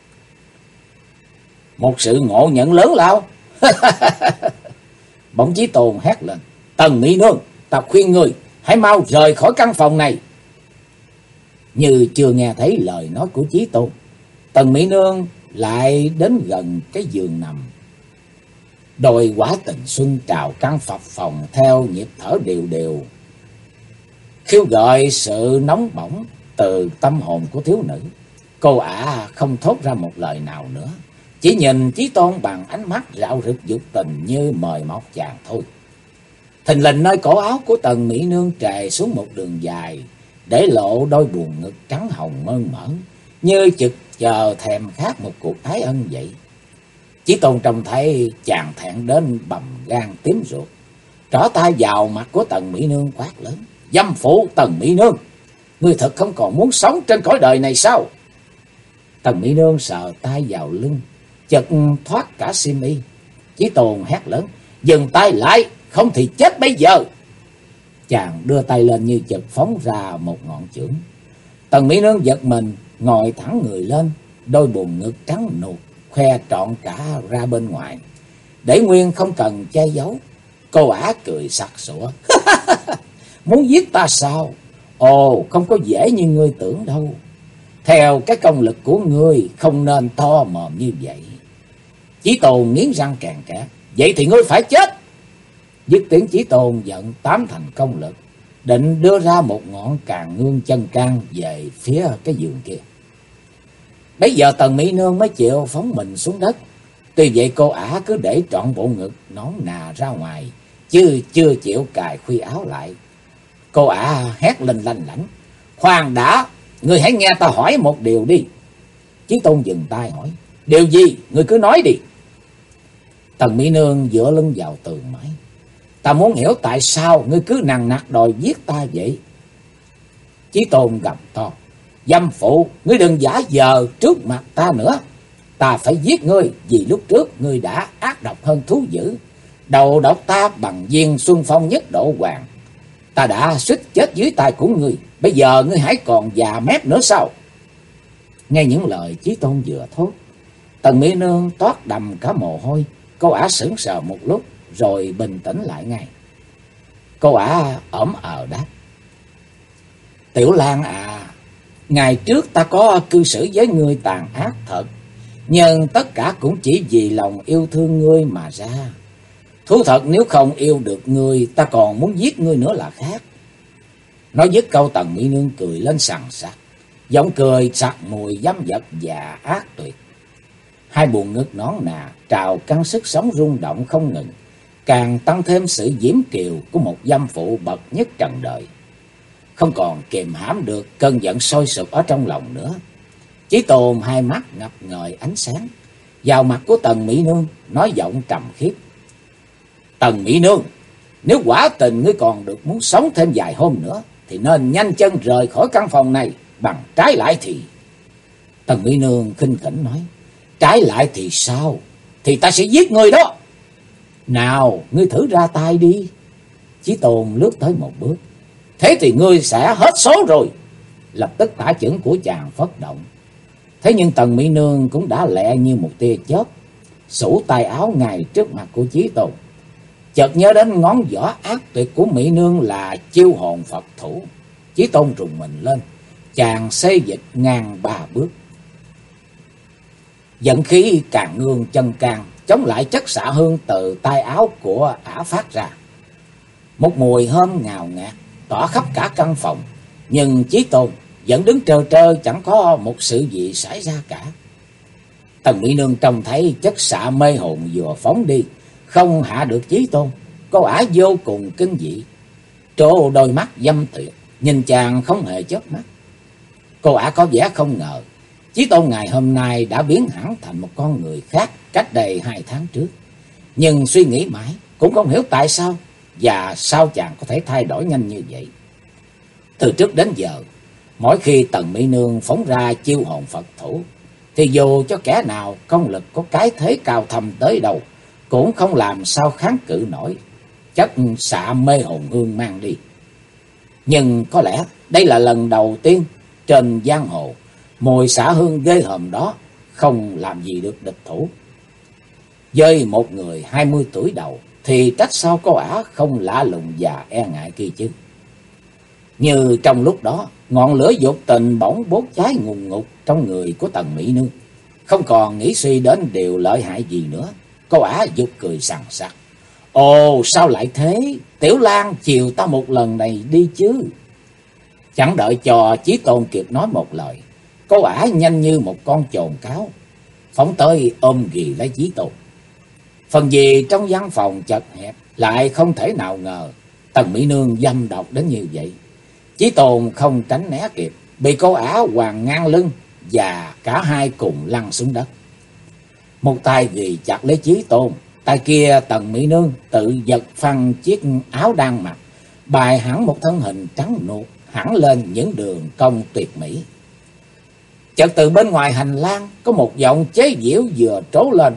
"Một sự ngộ nhận lớn lao?" Bỗng Chí Tôn hét lên: "Tần Mỹ Nương, ta khuyên ngươi hãy mau rời khỏi căn phòng này." Như chưa nghe thấy lời nói của Chí Tôn, Tần Mỹ Nương lại đến gần cái giường nằm. Đôi quả tình xuân trào căn phập phồng theo nhịp thở đều đều, khiêu gợi sự nóng bỏng từ tâm hồn của thiếu nữ. Cô ả không thốt ra một lời nào nữa, chỉ nhìn Chí Tôn bằng ánh mắt rạo rực dục tình như mời mọc chàng thôi. Thình lình nơi cổ áo của Tần Mỹ Nương trề xuống một đường dài, để lộ đôi buồn ngực trắng hồng mơn mởn, như chực chờ thèm khát một cuộc ái ân vậy. Chí Tôn trông thấy chàng thẹn đến bầm gan tím ruột, trỏ tay vào mặt của Tần Mỹ Nương quát lớn: "Dâm phụ Tần Mỹ Nương, ngươi thật không còn muốn sống trên cõi đời này sao?" Tần Mỹ Nương sờ tay vào lưng, chợt thoát cả xiêm y. Chí Tôn hét lớn: "Dừng tay lại, không thì chết bây giờ!" Chàng đưa tay lên như chợt phóng ra một ngọn chưởng. Tần Mỹ Nương giật mình, ngồi thẳng người lên, đôi buồn ngực trắng nuột khoe trọn cả ra bên ngoài, để nguyên không cần che giấu. Cô ả cười sặc sụa: "Muốn giết ta sao? Ồ, không có dễ như ngươi tưởng đâu. Theo cái công lực của ngươi không nên to mồm như vậy." Chí Tôn nghiến răng càng kẽ: "Vậy thì ngươi phải chết!" Dứt tiếng, Chí Tôn vận 8 thành công lực, định đưa ra một ngọn Càn Ngương Chân Can về phía cái giường kia. Bấy giờ Tần Mỹ Nương mới chịu phóng mình xuống đất. Tuy vậy cô ả cứ để trọn bộ ngực nõn nà ra ngoài, chứ chưa chịu cài khuy áo lại. Cô ả hét lên lanh lảnh: "Khoan đã, ngươi hãy nghe ta hỏi một điều đi." Chí Tôn dừng tay hỏi: "Điều gì? Ngươi cứ nói đi." Tần Mỹ Nương dựa lưng vào tường mái: "Ta muốn hiểu tại sao ngươi cứ nằng nặc đòi giết ta vậy?" Chí Tôn gầm to: "Dâm phụ, ngươi đừng giả vờ trước mặt ta nữa. Ta phải giết ngươi vì lúc trước ngươi đã ác độc hơn thú dữ, đầu độc ta bằng viên Xuân Phong Nhất Độ Hoàng. Ta đã suýt chết dưới tay của ngươi, bây giờ ngươi hãy còn già mép nữa sao?" Nghe những lời Chí Tôn vừa thốt, Tần Mỹ Nương toát đầm cả mồ hôi. Cô ả sững sờ một lúc rồi bình tĩnh lại ngay. Cô ả ỡm đáp: "Tiểu Lang à, Ngày trước ta có cư xử với ngươi tàn ác thật, nhưng tất cả cũng chỉ vì lòng yêu thương ngươi mà ra. Thú thật nếu không yêu được ngươi, ta còn muốn giết ngươi nữa là khác. Nói dứt câu, Tần Mỹ Nương cười lên sằng sặc, giọng cười sặc mùi dâm dật và ác tuyệt. Hai buồng ngực nõn nà trào căng sức sống rung động không ngừng, càng tăng thêm sự diễm kiều của một dâm phụ bậc nhất trần đời. Không còn kiềm hãm được cơn giận sôi sục ở trong lòng nữa. Chí Tôn hai mắt ngập ngời ánh sáng vào mặt của Tần Mỹ Nương, nói giọng trầm khiếp: Tần Mỹ Nương, nếu quả tình ngươi còn được muốn sống thêm vài hôm nữa, thì nên nhanh chân rời khỏi căn phòng này, bằng trái lại thì... Tần Mỹ Nương khinh khỉnh nói: Trái lại thì sao? Thì ta sẽ giết ngươi đó. Nào, ngươi thử ra tay đi. Chí Tôn lướt tới một bước: Thế thì ngươi sẽ hết số rồi. Lập tức tả chưởng của chàng phất động. Thế nhưng Tần Mỹ Nương cũng đã lẹ như một tia chớp, xủ tay áo ngay trước mặt của Chí Tôn. Chợt nhớ đến ngón võ ác tuyệt của Mỹ Nương là chiêu hồn Phật thủ, Chí Tôn rùng mình lên, chàng xê dịch ngang 3 bước. Dẫn khí càng ngương chân can, chống lại chất xạ hương từ tay áo của ả phát ra. Một mùi hương ngào ngạt tỏa khắp cả căn phòng, nhưng Chí Tôn vẫn đứng trơ trơ, chẳng có một sự gì xảy ra cả. Tần Mỹ Nương trông thấy chất xạ mê hồn vừa phóng đi, không hạ được Chí Tôn, cô ả vô cùng kinh dị, trố đôi mắt dâm tuyệt, nhìn chàng không hề chớp mắt. Cô ả có vẻ không ngờ Chí Tôn ngày hôm nay đã biến hẳn thành một con người khác cách đây 2 tháng trước. Nhưng suy nghĩ mãi cũng không hiểu tại sao, và sao chàng có thể thay đổi nhanh như vậy. Từ trước đến giờ, mỗi khi Tần Mỹ Nương phóng ra chiêu hồn Phật thủ, thì dù cho kẻ nào công lực có cái thế cao thâm tới đâu, cũng không làm sao kháng cự nổi chất xạ mê hồn hương mang đi. Nhưng có lẽ đây là lần đầu tiên trên giang hồ mùi xạ hương ghê hòm đó không làm gì được địch thủ. Với một người 20 tuổi đầu thì trách sao cô ả không lạ lùng và e ngại kia chứ. Như trong lúc đó, ngọn lửa dục tình bỗng bốc cháy ngùn ngụt trong người của Tần Mỹ Nương. Không còn nghĩ suy đến điều lợi hại gì nữa, cô ả giục cười sằng sặc: Ồ, sao lại thế? Tiểu Lang, chiều ta một lần này đi chứ. Chẳng đợi cho Chí Tôn kịp nói một lời, cô ả nhanh như một con chồn cáo phóng tới ôm ghì lấy Chí Tôn. Phần gì trong văn phòng chật hẹp, lại không thể nào ngờ Tần Mỹ Nương dâm độc đến như vậy. Chí Tôn không tránh né kịp, bị cô ả quàng ngang lưng và cả hai cùng lăn xuống đất. Một tay ghì chặt lấy Chí Tôn, tay kia Tần Mỹ Nương tự giật phăng chiếc áo đang mặc, bài hẳn một thân hình trắng nuột hẳn lên những đường cong tuyệt mỹ. Chợt từ bên ngoài hành lang có một giọng chế giễu vừa trố lên: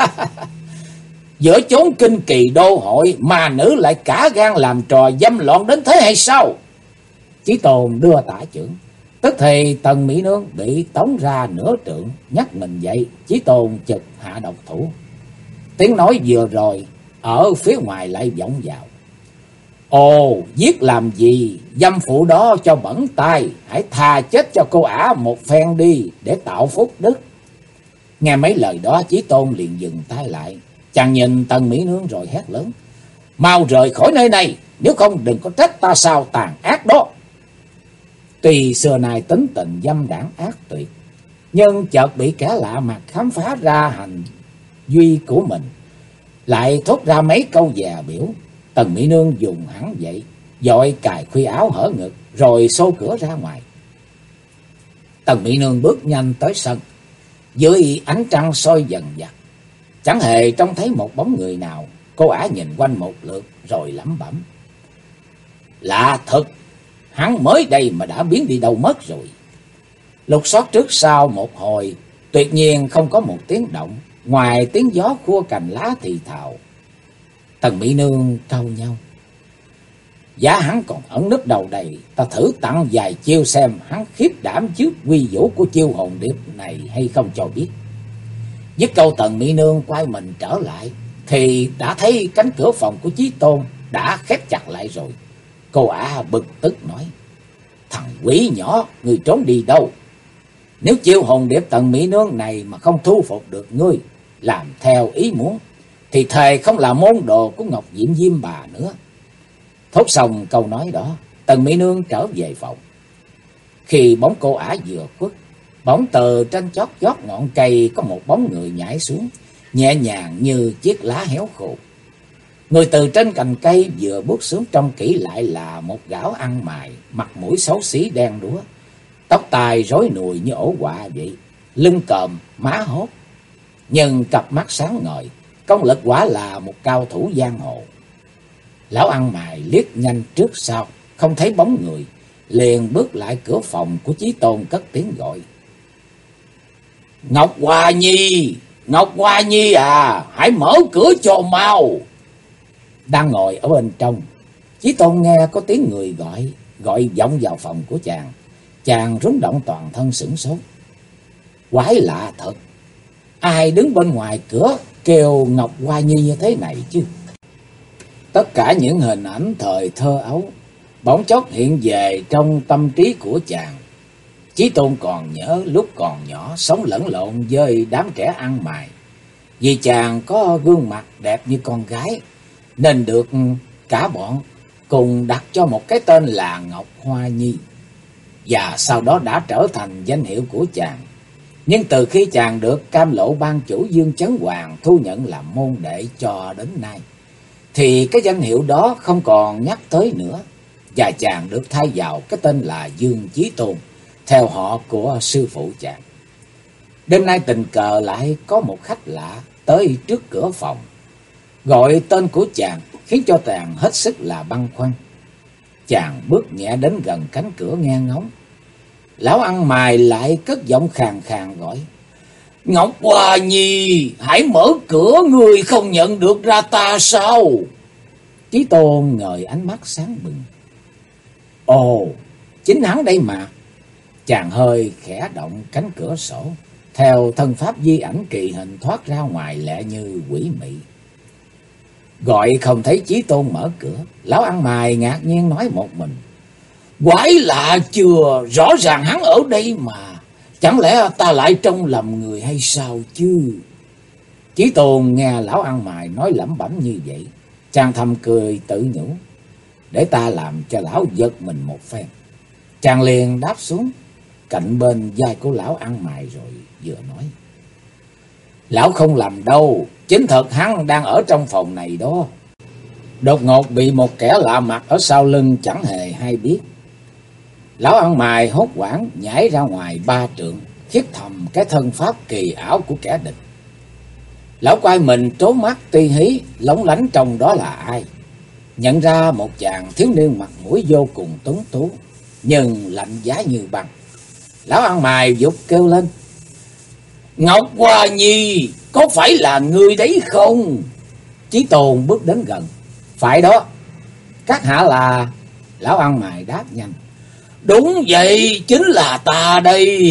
Giữa chốn kinh kỳ đô hội mà nữ lại cả gan làm trò dâm loạn đến thế hay sao? Chí Tôn đưa tả chưởng, tức thì Tần Mỹ Nương bị tống ra nửa trượng, nhấc mình dậy. Chí Tôn chực hạ độc thủ. Tiếng nói vừa rồi ở phía ngoài lại vọng vào: Ồ, giết làm gì, dâm phụ đó cho bẩn tay, hãy tha chết cho cô ả một phen đi để tạo phúc đức. Nghe mấy lời đó, Chí Tôn liền dừng tay lại, chàng nhìn Tần Mỹ Nương rồi hét lớn: Mau rời khỏi nơi này, nếu không đừng có trách ta sao tàn ác đó. Tuy xưa nay tính tình dâm đảng ác tuyệt, nhưng chợt bị kẻ lạ mặt khám phá ra hành duy của mình, lại thốt ra mấy câu dè biểu. Tần Mỹ Nương dùng hẳn dậy, vội cài khuy áo hở ngực, rồi xô cửa ra ngoài. Tần Mỹ Nương bước nhanh tới sân, dưới ánh trăng soi dần dặt, chẳng hề trông thấy một bóng người nào. Cô ả nhìn quanh một lượt rồi lẩm bẩm: Lạ thật, hắn mới đây mà đã biến đi đâu mất rồi. Lục soát trước sau một hồi, tuyệt nhiên không có một tiếng động, ngoài tiếng gió khua cành lá thì thào. Tần Mỹ Nương cau nhau: Giá hắn còn ẩn núp đầu đầy, ta thử tặng vài chiêu xem hắn khiếp đảm trước quy vũ của chiêu hồn điệp này hay không cho biết. Dứt câu, Tần Mỹ Nương quay mình trở lại thì đã thấy cánh cửa phòng của Chí Tôn đã khép chặt lại rồi. Cô ả bực tức nói: Thằng quỷ nhỏ, ngươi trốn đi đâu? Nếu chiêu hồn điệp Tần Mỹ Nương này mà không thu phục được ngươi, làm theo ý muốn, thì thề không là môn đồ của Ngọc Diễm Diêm bà nữa. Thốt xong câu nói đó, Tần Mỹ Nương trở về phòng. Khi bóng cô ả vừa khuất, bỗng từ trên chót ngọn cây có một bóng người nhảy xuống, nhẹ nhàng như chiếc lá héo khô. Người từ trên cành cây vừa bước xuống, trông kỹ lại là một gã ăn mày, mặt mũi xấu xí đen đúa, tóc tai rối nùi như ổ quạ vậy, lưng còm, má hốt, nhưng cặp mắt sáng ngời, công lực quả là một cao thủ giang hồ. Lão ăn mày liếc nhanh trước sau, không thấy bóng người, liền bước lại cửa phòng của Chí Tôn cất tiếng gọi. Ngọc Hoa Nhi, Ngọc Hoa Nhi à, hãy mở cửa cho mau. Đang ngồi ở bên trong, Chí Tôn nghe có tiếng người gọi vọng vào phòng của chàng. Chàng rúng động toàn thân sửng sốt. Quái lạ thật, ai đứng bên ngoài cửa kêu Ngọc Hoa Nhi như thế này chứ? Tất cả những hình ảnh thời thơ ấu bỗng chốc hiện về trong tâm trí của chàng. Chí Tôn còn nhớ lúc còn nhỏ sống lẫn lộn với đám trẻ ăn mày. Vì chàng có gương mặt đẹp như con gái, nên được cả bọn cùng đặt cho một cái tên là Ngọc Hoa Nhi. Và sau đó đã trở thành danh hiệu của chàng. Nhưng từ khi chàng được Cam Lộ ban chủ Dương Chấn Hoàng thu nhận làm môn đệ cho đến nay, thì cái danh hiệu đó không còn nhắc tới nữa. Và chàng được thay vào cái tên là Dương Chí Tôn, theo họ của sư phụ chàng. Đêm nay tình cờ lại có một khách lạ tới trước cửa phòng, gọi tên của chàng, khiến cho chàng hết sức là băn khoăn. Chàng bước nhẹ đến gần cánh cửa nghe ngóng. Lão ăn mày lại cất giọng khàn khàn gọi. Ngọc Hoa Nhi, hãy mở cửa, người không nhận được ra ta sao? Chí Tôn ngời ánh mắt sáng bừng. Ồ, chính hắn đây mà. Chàng hơi khẽ động cánh cửa sổ, theo thân pháp di ảnh kỳ hình thoát ra ngoài lẹ như quỷ mị. Gọi không thấy Chí Tôn mở cửa, lão ăn mày ngạc nhiên nói một mình. Quái lạ chưa, rõ ràng hắn ở đây mà. Chẳng lẽ ta lại trông lầm người hay sao chứ? Chí Tôn nghe lão ăn mày nói lẩm bẩm như vậy, chàng thầm cười tự nhủ. Để ta làm cho lão giật mình một phen. Chàng liền đáp xuống cạnh bên vai của lão ăn mày rồi vừa nói. Lão không làm đâu, chính thật hắn đang ở trong phòng này đó. Đột ngột bị một kẻ lạ mặt ở sau lưng chẳng hề hay biết. Lão ăn mày hốt hoảng nhảy ra ngoài 3 trượng, khiếp thầm cái thân pháp kỳ ảo của kẻ địch. Lão quay mình trố mắt ti hí, lóng lánh trong đó là ai. Nhận ra một chàng thiếu niên mặt mũi vô cùng tuấn tú, nhưng lạnh giá như băng. Lão ăn mày vụt kêu lên. Ngọc Hoa Nhi, có phải là ngươi đấy không? Chí Tôn bước đến gần. Phải đó, các hạ là... Lão ăn mày đáp nhanh. Đúng vậy, chính là ta đây.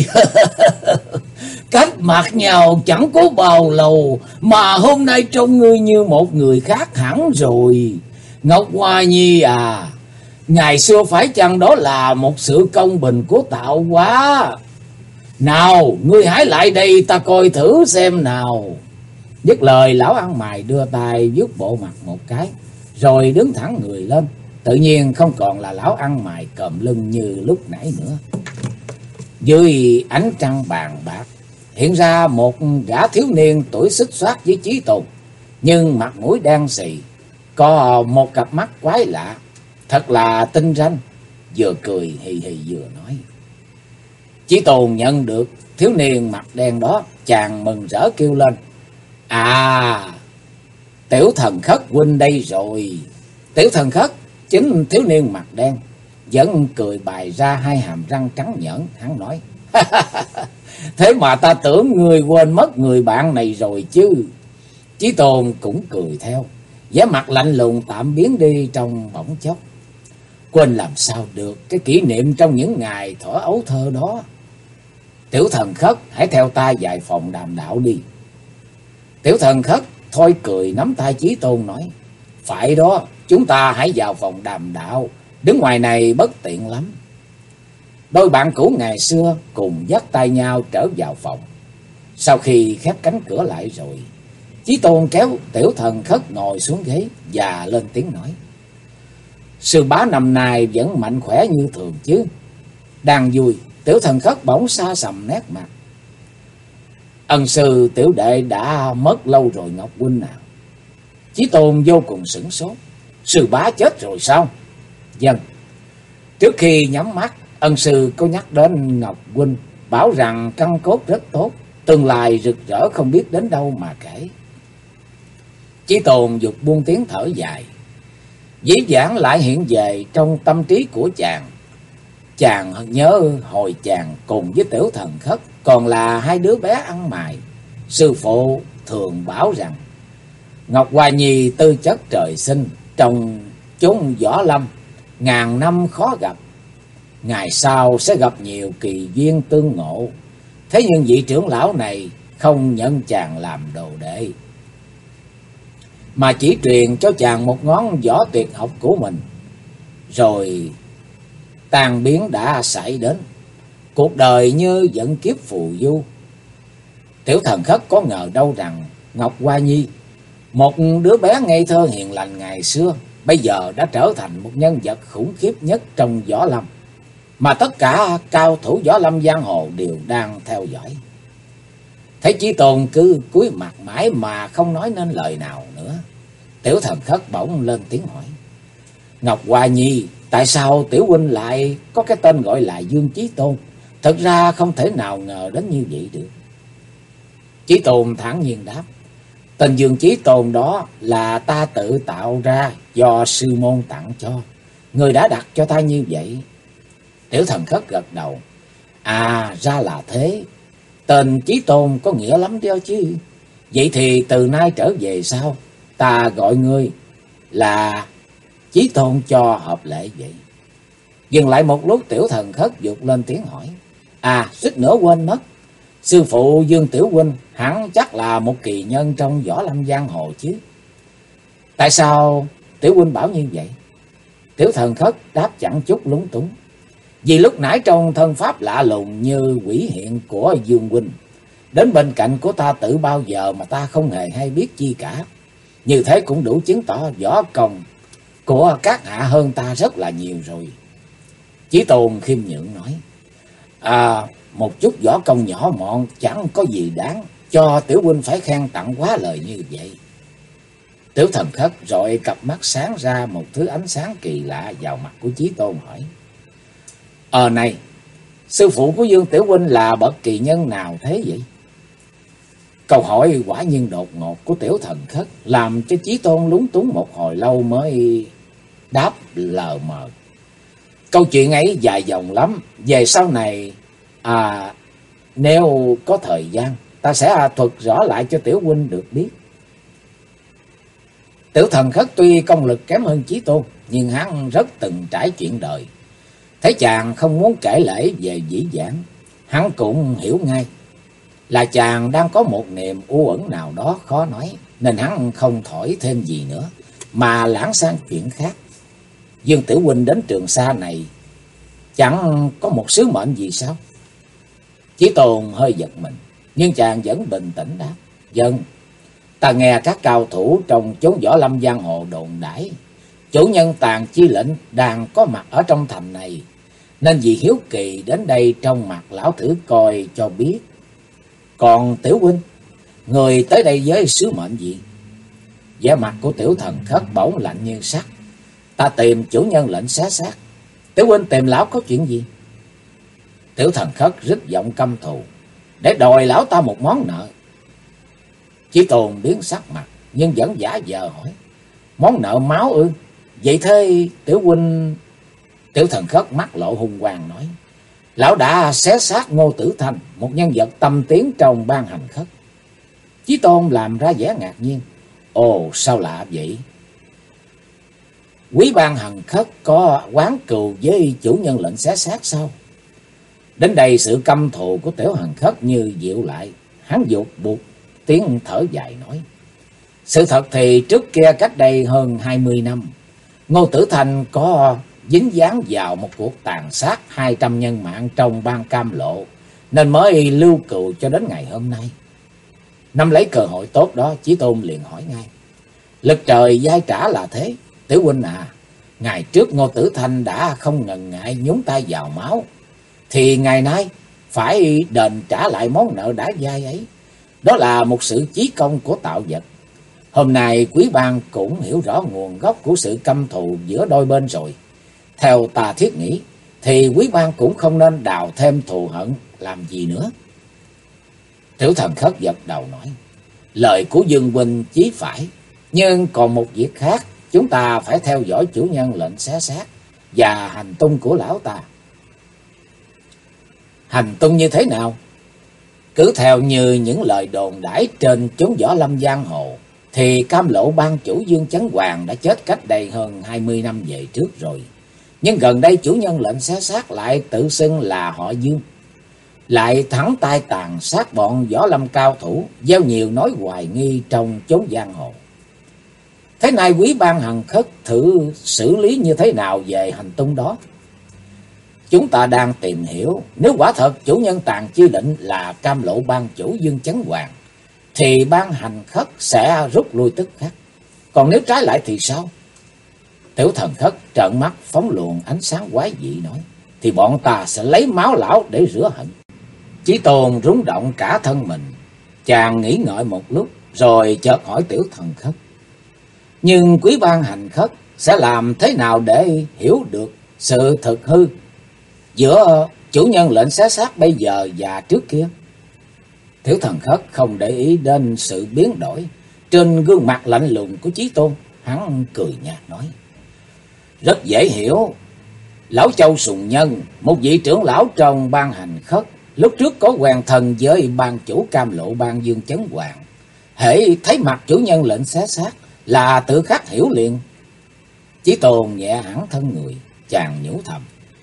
Cách mặt nhau chẳng có bao lâu, mà hôm nay trông ngươi như một người khác hẳn rồi. Ngọc Hoa Nhi à, ngày xưa phải chăng đó là một sự công bình của tạo hóa? Nào, ngươi hãy lại đây ta coi thử xem nào. Dứt lời, lão ăn mày đưa tay vuốt bộ mặt một cái, rồi đứng thẳng người lên. Tự nhiên không còn là lão ăn mày còm lưng như lúc nãy nữa. Dưới ánh trăng bàn bạc, hiện ra một gã thiếu niên tuổi xích xoát với Chí Tôn, nhưng mặt mũi đen xì, có một cặp mắt quái lạ, thật là tinh ranh, vừa cười hì hì vừa nói. Chí Tôn nhận được thiếu niên mặt đen đó, chàng mừng rỡ kêu lên. À, Tiểu Thần Khất huynh đây rồi. Tiểu Thần Khất chính thiếu niên mặt đen, vẫn cười bày ra hai hàm răng trắng nhợn. Hắn nói. Thế mà ta tưởng người quên mất người bạn này rồi chứ. Chí Tôn cũng cười theo, vẻ mặt lạnh lùng tạm biến đi trong bỗng chốc. Quên làm sao được cái kỷ niệm trong những ngày thuở ấu thơ đó. Tiểu Thần Khất, hãy theo ta vài phòng đàm đạo đi. Tiểu Thần Khất thôi cười nắm tay Chí Tôn nói. Phải đó, chúng ta hãy vào phòng đàm đạo, đứng ngoài này bất tiện lắm. Đôi bạn cũ ngày xưa cùng dắt tay nhau trở vào phòng. Sau khi khép cánh cửa lại rồi, Chí Tôn kéo Tiểu Thần Khất ngồi xuống ghế và lên tiếng nói: "Sư bá năm nay vẫn mạnh khỏe như thường chứ?" Đang vui, Tiểu Thần Khất bỗng xa sầm nét mặt. "Ân sư tiểu đệ đã mất lâu rồi Ngọc huynh nào." Chí Tôn vô cùng sửng sốt. "Sư bá chết rồi sao?" "Vâng. Trước khi nhắm mắt, ân sư có nhắc đến Ngọc huynh, bảo rằng căn cốt rất tốt, tương lai rực rỡ không biết đến đâu mà kể." Chí Tôn dục buông tiếng thở dài. Dĩ vãng lại hiện về trong tâm trí của chàng. Chàng nhớ hồi chàng cùng với Tiểu Thần Khất còn là hai đứa bé ăn mày. Sư phụ thường bảo rằng Ngọc Hoa Nhi tư chất trời sinh, trong chốn võ lâm, ngàn năm khó gặp. Ngày sau sẽ gặp nhiều kỳ duyên tương ngộ. Thế nhưng vị trưởng lão này không nhận chàng làm đồ đệ, mà chỉ truyền cho chàng một ngón võ tuyệt học của mình. Rồi tàn biến đã xảy đến, cuộc đời như vận kiếp phù du. Tiểu Thần Khất có ngờ đâu rằng Ngọc Hoa Nhi, một đứa bé ngây thơ hiền lành ngày xưa, bây giờ đã trở thành một nhân vật khủng khiếp nhất trong võ lâm, mà tất cả cao thủ võ lâm giang hồ đều đang theo dõi. Thấy Chí Tôn cứ cúi mặt mãi mà không nói nên lời nào nữa, Tiểu Thần Khất bỗng lên tiếng hỏi: "Ngọc Hoa Nhi, tại sao tiểu huynh lại có cái tên gọi là Dương Chí Tôn? Thật ra không thể nào ngờ đến như vậy được." Chí Tôn thản nhiên đáp: "Tên Dương Chí Tôn đó là ta tự tạo ra, do sư môn tặng cho. Người đã đặt cho ta như vậy." Tiểu Thần Khất gật đầu: "À, ra là thế. Tên Chí Tôn có nghĩa lắm đó chứ. Vậy thì từ nay trở về sau, ta gọi ngươi là Chí Tôn cho hợp lệ vậy." Dừng lại một lúc, Tiểu Thần Khất vụt lên tiếng hỏi: "À, suýt nữa quên mất. Sư phụ Dương tiểu huynh hẳn chắc là một kỳ nhân trong võ lâm giang hồ chứ? Tại sao tiểu huynh bảo như vậy?" Tiểu Thần Khất đáp chẳng chút lúng túng: "Vì lúc nãy trong thân pháp lạ lùng như quỷ hiện của Dương huynh đến bên cạnh của ta tự bao giờ mà ta không hề hay biết chi cả. Như thế cũng đủ chứng tỏ võ công của các hạ hơn ta rất là nhiều rồi." Chí Tôn khiêm nhượng nói: "Một chút võ công nhỏ mọn chẳng có gì đáng cho tiểu huynh phải khen tặng quá lời như vậy." Tiểu Thần Khất rọi cặp mắt sáng ra một thứ ánh sáng kỳ lạ vào mặt của Chí Tôn hỏi: Này, sư phụ của Dương tiểu huynh là bậc kỳ nhân nào thế vậy?" Câu hỏi quả nhiên đột ngột của Tiểu Thần Khất làm cho Chí Tôn lúng túng một hồi lâu mới đáp lờ mờ: "Câu chuyện ấy dài dòng lắm, về sau này nếu có thời gian ta sẽ thuật rõ lại cho tiểu huynh được biết." Tiểu Thần Khất tuy công lực kém hơn Chí Tôn, nhưng hắn rất từng trải chuyện đời. Thấy chàng không muốn kể lể về dĩ vãng, hắn cũng hiểu ngay là chàng đang có một niềm u uẩn nào đó khó nói, nên hắn không thổi thêm gì nữa, mà lãng sang chuyện khác. Dương tiểu huynh đến Trường Sa này chẳng có một sứ mệnh gì sao? Chí Tôn hơi giật mình, nhưng chàng vẫn bình tĩnh đáp: "Vâng, ta nghe các cao thủ trong chốn võ lâm giang hồ đồn đãi chủ nhân Tàn Chi Lệnh đang có mặt ở trong thành này, nên vì hiếu kỳ đến đây trong mặt lão thử coi cho biết. Còn tiểu huynh, người tới đây với sứ mệnh gì?" Vẻ mặt của Tiểu Thần Khất bỗng lạnh như sắt: "Ta tìm chủ nhân Lệnh xé xác. Tiểu huynh tìm lão có chuyện gì?" Tiểu Thần Khất rít giọng căm thù: "Để đòi lão ta một món nợ." Chí Tôn biến sắc mặt, nhưng vẫn giả vờ hỏi: "Món nợ máu ư? Vậy thế tiểu huynh..." Tiểu Thần Khất mắt lộ hung quang nói: "Lão đã xé xác Ngô Tử Thanh, một nhân vật tâm tiếng trong Ban Hành Khất." Chí Tôn làm ra vẻ ngạc nhiên: "Ồ, sao lạ vậy? Quý Ban Hành Khất có oán cừu với chủ nhân Lệnh xé xác sao?" Đến đây sự căm thù của Tiểu Thần Khất như dịu lại, hắn dục buộc tiếng thở dài nói: "Sự thật thì trước kia cách đây hơn 20 năm, Ngô Tử Thanh có dính dáng vào một cuộc tàn sát 200 nhân mạng trong bang Cam Lộ, nên mới lưu cừu cho đến ngày hôm nay. Nắm lấy cơ hội tốt đó, Chí Tôn liền hỏi ngay: Lực trời giai trả là thế, Tiểu huynh à, ngày trước Ngô Tử Thanh đã không ngần ngại nhúng tay vào máu, thì ngày nay phải đền trả lại món nợ đã dai ấy. Đó là một sự chí công của tạo vật. Hôm nay quý bang cũng hiểu rõ nguồn gốc của sự căm thù giữa đôi bên rồi. Theo ta thiết nghĩ, thì quý bang cũng không nên đào thêm thù hận làm gì nữa. Tiểu Thần Khất gật đầu nói: Lời của Dương huynh chí phải, nhưng còn một việc khác, chúng ta phải theo dõi chủ nhân lệnh xé xác và hành tung của lão ta. Hành tung như thế nào? Cứ theo như những lời đồn đãi trên chốn võ lâm giang hồ, thì Cam Lộ ban chủ Dương Chấn Hoàng đã chết cách đây hơn 20 năm về trước rồi. Nhưng gần đây chủ nhân lệnh xé xác lại tự xưng là họ Dương, lại thẳng tay tàn sát bọn võ lâm cao thủ, gieo nhiều nỗi hoài nghi trong chốn giang hồ. Thế này quý ban Hằng Khất thử xử lý như thế nào về hành tung đó? Chúng ta đang tìm hiểu, nếu quả thật chủ nhân tàn chi lệnh là Cam Lộ ban chủ Dương Chấn Hoàng, thì ban Hành Khất sẽ rút lui tức khắc. Còn nếu trái lại thì sao? Tiểu Thần Khất trợn mắt phóng luồng ánh sáng quái dị nói: Thì bọn ta sẽ lấy máu lão để rửa hận. Chí Tôn rúng động cả thân mình. Chàng nghĩ ngợi một lúc rồi chợt hỏi Tiểu Thần Khất: Nhưng quý ban Hành Khất sẽ làm thế nào để hiểu được sự thực hư giữa chủ nhân lệnh xé xác bây giờ và trước kia? Tiểu Thần Khất không để ý đến sự biến đổi trên gương mặt lạnh lùng của Chí Tôn. Hắn cười nhạt nói: Rất dễ hiểu. Lão Châu Sùng Nhân, một vị trưởng lão trong ban Hành Khất, lúc trước có quen thân với ban chủ Cam Lộ ban Dương Chấn Hoàng. Hễ thấy mặt chủ nhân lệnh xé xác là tự khắc hiểu liền. Chí Tôn nhẹ hẳn thân người, chàng nhủ thầm: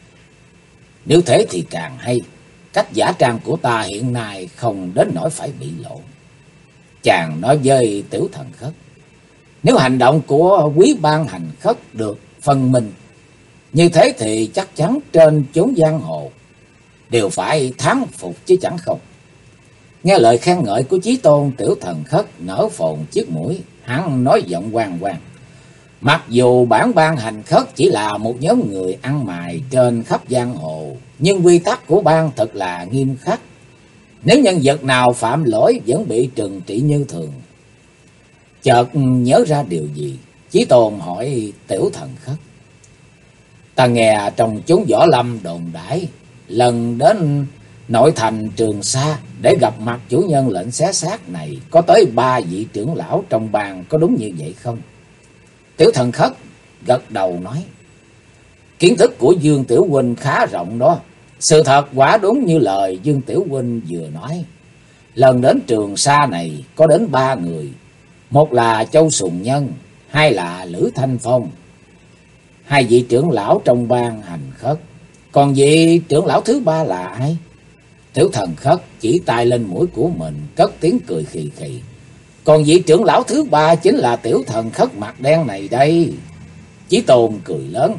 Nếu thế thì càng hay. Cách giả trang của ta hiện nay không đến nỗi phải bị lộ. Chàng nói với Tiểu Thần Khất: Nếu hành động của quý ban Hành Khất được phân minh như thế, thì chắc chắn trên chốn giang hồ đều phải thán phục chứ chẳng không. Nghe lời khen ngợi của Chí Tôn, Tiểu Thần Khất nở phồn chiếc mũi, hắn nói giọng quang quang: Mặc dù bản ban Hành Khất chỉ là một nhóm người ăn mày trên khắp giang hồ, nhưng quy tắc của ban thật là nghiêm khắc. Nếu nhân vật nào phạm lỗi vẫn bị trừng trị như thường. Chợt nhớ ra điều gì, Chí Tôn hỏi Tiểu Thần Khất: Ta nghe trong chốn võ lâm đồn đãi, lần đến nội thành Trường Sa để gặp mặt chủ nhân lệnh xé xác này, có tới 3 vị trưởng lão trong bang, có đúng như vậy không? Tiểu Thần Khất gật đầu nói: Kiến thức của Dương Tiểu huynh khá rộng đó. Sự thật quả đúng như lời Dương Tiểu huynh vừa nói. Lần đến Trường Sa này có đến 3 người. Một là Châu Sùng Nhân, hai là Lữ Thanh Phong, 2 vị trưởng lão trong ban Hành Khất. Còn vị trưởng lão thứ 3 là ai? Tiểu Thần Khất chỉ tay lên mũi của mình, cất tiếng cười khì khì: Còn vị trưởng lão thứ 3 chính là Tiểu Thần Khất mặt đen này đây. Chí Tôn cười lớn: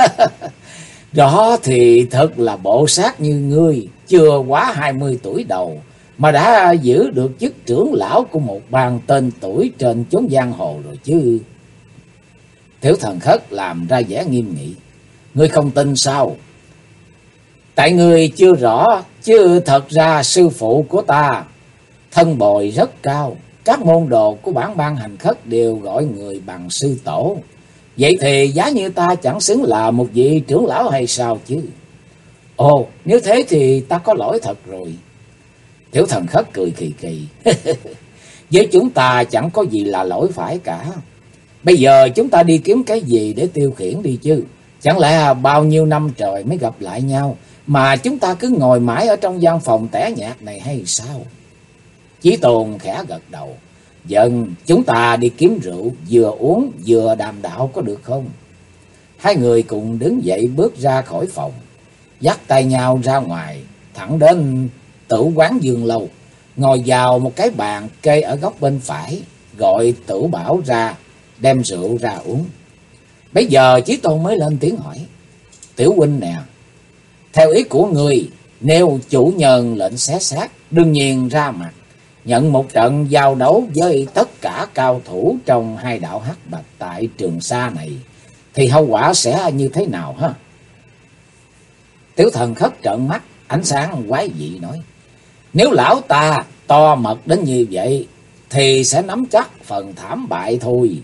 Đó thì thật là bộ xác như ngươi, chưa quá 20 tuổi đầu mà đã giữ được chức trưởng lão của một bang tên tuổi trên chốn giang hồ rồi chứ. Tiểu Thần Khất làm ra vẻ nghiêm nghị: Ngươi không tin sao? Tại ngươi chưa rõ, chứ thật ra sư phụ của ta thân bồi rất cao. Các môn đồ của bản ban Hành Khất đều gọi người bằng sư tổ. Vậy thì giá như ta chẳng xứng là một vị trưởng lão hay sao chứ? Ồ, nếu thế thì ta có lỗi thật rồi. Tiểu Thần Khất cười khì khì: Với chúng ta chẳng có gì là lỗi phải cả. Bây giờ chúng ta đi kiếm cái gì để tiêu khiển đi chứ? Chẳng lẽ bao nhiêu năm trời mới gặp lại nhau mà chúng ta cứ ngồi mãi ở trong gian phòng tẻ nhạt này hay sao? Chí Tôn khẽ gật đầu: Vâng, chúng ta đi kiếm rượu, vừa uống vừa đàm đạo có được không? Hai người cùng đứng dậy bước ra khỏi phòng, dắt tay nhau ra ngoài, thẳng đến Tử quán Dương Lâu, ngồi vào một cái bàn kê ở góc bên phải, gọi Tử Bảo ra, đem rượu ra uống. Bây giờ Chí Tôn mới lên tiếng hỏi: Tiểu huynh nè, theo ý của ngươi, nếu chủ nhân lệnh xé xác, đương nhiên ra mặt nhận một trận giao đấu với tất cả cao thủ trong hai đạo hắc bạch tại Trường Sa này, thì hậu quả sẽ như thế nào ha? Tiểu Thần Khất trợn mắt, ánh sáng quái dị nói: nếu lão ta to mật đến như vậy, thì sẽ nắm chắc phần thảm bại thôi.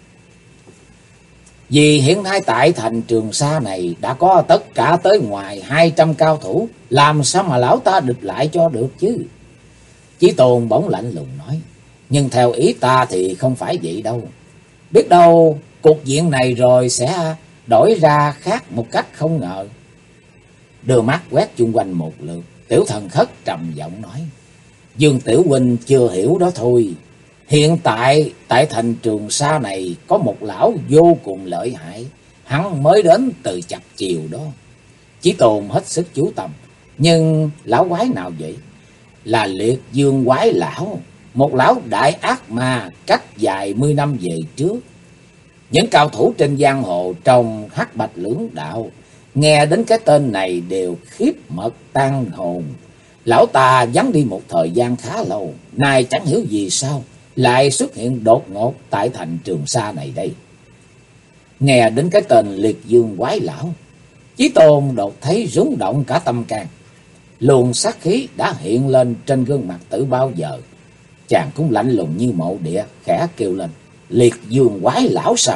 Vì hiện nay tại thành Trường Sa này đã có tất cả tới ngoài 200 cao thủ, làm sao mà lão ta địch lại cho được chứ? Chí Tôn bỗng lạnh lùng nói: nhưng theo ý ta thì không phải vậy đâu. Biết đâu cục diện này rồi sẽ đổi ra khác một cách không ngờ. Đưa mắt quét chung quanh một lượt, Tiểu Thần Khất trầm giọng nói: Dương tiểu huynh chưa hiểu đó thôi. Hiện tại tại thành Trường Sa này có một lão vô cùng lợi hại, hắn mới đến từ chập chiều đó. Chí Tôn hết sức chú tâm: nhưng lão quái nào vậy? Là Liệt Dương quái lão, một lão đại ác ma cách vài 10 năm về trước. Những cao thủ trên giang hồ trong hắc bạch lưỡng đạo nghe đến cái tên này đều khiếp mật tan hồn. Lão ta vắng đi một thời gian khá lâu, nay chẳng hiểu vì sao lại xuất hiện đột ngột tại thành Trường Sa này đây. Nghe đến cái tên Liệt Dương quái lão, Chí Tôn đột thấy rung động cả tâm can. Luồng sát khí đã hiện lên trên gương mặt Tử bao giờ. Chàng cũng lạnh lùng như mộ địa, khẽ kêu lên: Liệt Dương quái lão sao?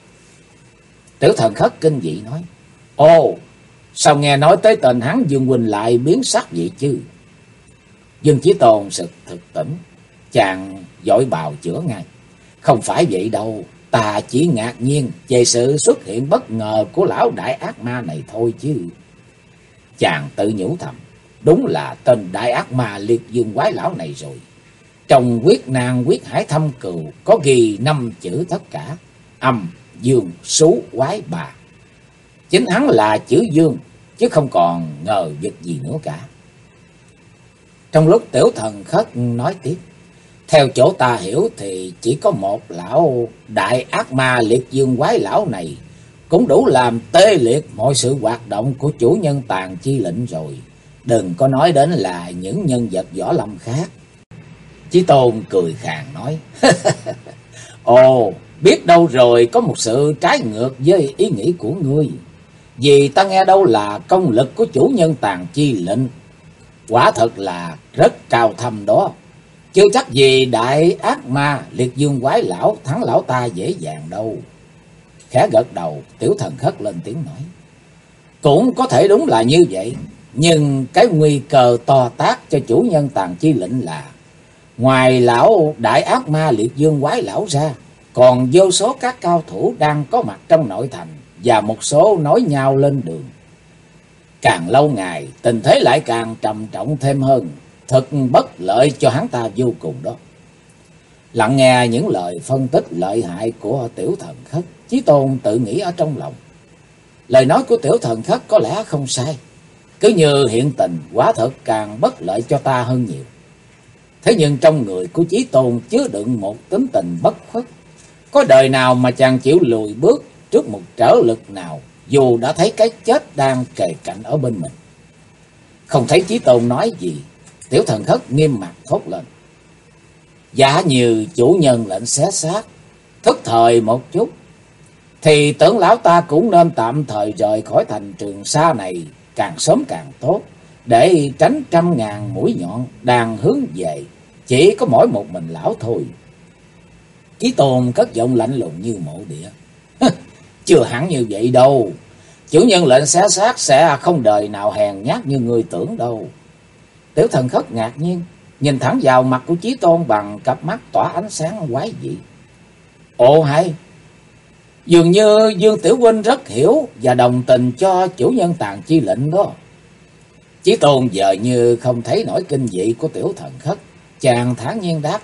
Tiểu Thần Khất kinh dị nói: ồ, sao nghe nói tới tên hắn Dương huynh lại biến sắc vậy chứ? Dương Chí Tôn sực thực tỉnh, chàng vội bào chữa ngay: không phải vậy đâu, ta chỉ ngạc nhiên về sự xuất hiện bất ngờ của lão đại ác ma này thôi chứ. Chàng tự nhủ thầm: đúng là tên đại ác ma Liệt Dương quái lão này rồi. Trong quyết nàng quyết hải thâm cừu có ghi 5 chữ tất cả: âm, dương, sú, quái, bà. Chính hắn là chữ dương, chứ không còn ngờ vực gì nữa cả. Trong lúc Tiểu Thần Khất nói tiếp: theo chỗ ta hiểu thì chỉ có một lão đại ác ma Liệt Dương quái lão này cũng đủ làm tê liệt mọi sự hoạt động của chủ nhân Tàn Chi lệnh rồi. Đừng có nói đến là những nhân vật võ lâm khác. Chí Tôn cười khàn nói: ồ, biết đâu rồi có một sự trái ngược với ý nghĩ của ngươi. Vì ta nghe đâu là công lực của chủ nhân Tàn Chi lệnh quả thật là rất cao thâm đó. Chưa chắc gì đại ác ma Liệt Dương quái lão thắng lão ta dễ dàng đâu. Khẽ gật đầu, Tiểu Thần Khất lên tiếng nói: cũng có thể đúng là như vậy. Nhưng cái nguy cơ to tát cho chủ nhân Tàn Chi lệnh là ngoài lão đại ác ma Liệt Dương quái lão ra, còn vô số các cao thủ đang có mặt trong nội thành và một số nối nhau lên đường. Càng lâu ngày tình thế lại càng trầm trọng thêm hơn, thật bất lợi cho hắn ta vô cùng đó. Lặng nghe những lời phân tích lợi hại của Tiểu Thần Khất, Chí Tôn tự nghĩ ở trong lòng: lời nói của Tiểu Thần Khất có lẽ không sai. Cứ như hiện tình quả thật càng bất lợi cho ta hơn nhiều. Thế nhưng trong người của Chí Tôn chứa đựng một tính tình bất khuất. Có đời nào mà chàng chịu lùi bước trước một trở lực nào, dù đã thấy cái chết đang kề cạnh ở bên mình. Không thấy Chí Tôn nói gì, Tiểu Thần Khất nghiêm mặt thốt lên: giả như chủ nhân lệnh xé xác thức thời một chút, thì tưởng lão ta cũng nên tạm thời rời khỏi thành Trường Sa này càng sớm càng tốt, để tránh trăm ngàn mũi nhọn đang hướng về chỉ có mỗi một mình lão thôi. Chí Tôn cất giọng lạnh lùng như mộ địa: chưa hẳn như vậy đâu. Chủ nhân lệnh xé xác sẽ không đời nào hèn nhát như người tưởng đâu. Tiểu Thần Khất ngạc nhiên nhìn thẳng vào mặt của Chí Tôn bằng cặp mắt tỏa ánh sáng quái dị. Ồ hay, dường như Dương tiểu huynh rất hiểu và đồng tình cho chủ nhân Tàn Chi lệnh đó. Chí Tôn giờ như không thấy nổi kinh dị của Tiểu Thần Khất, chàng thản nhiên đáp: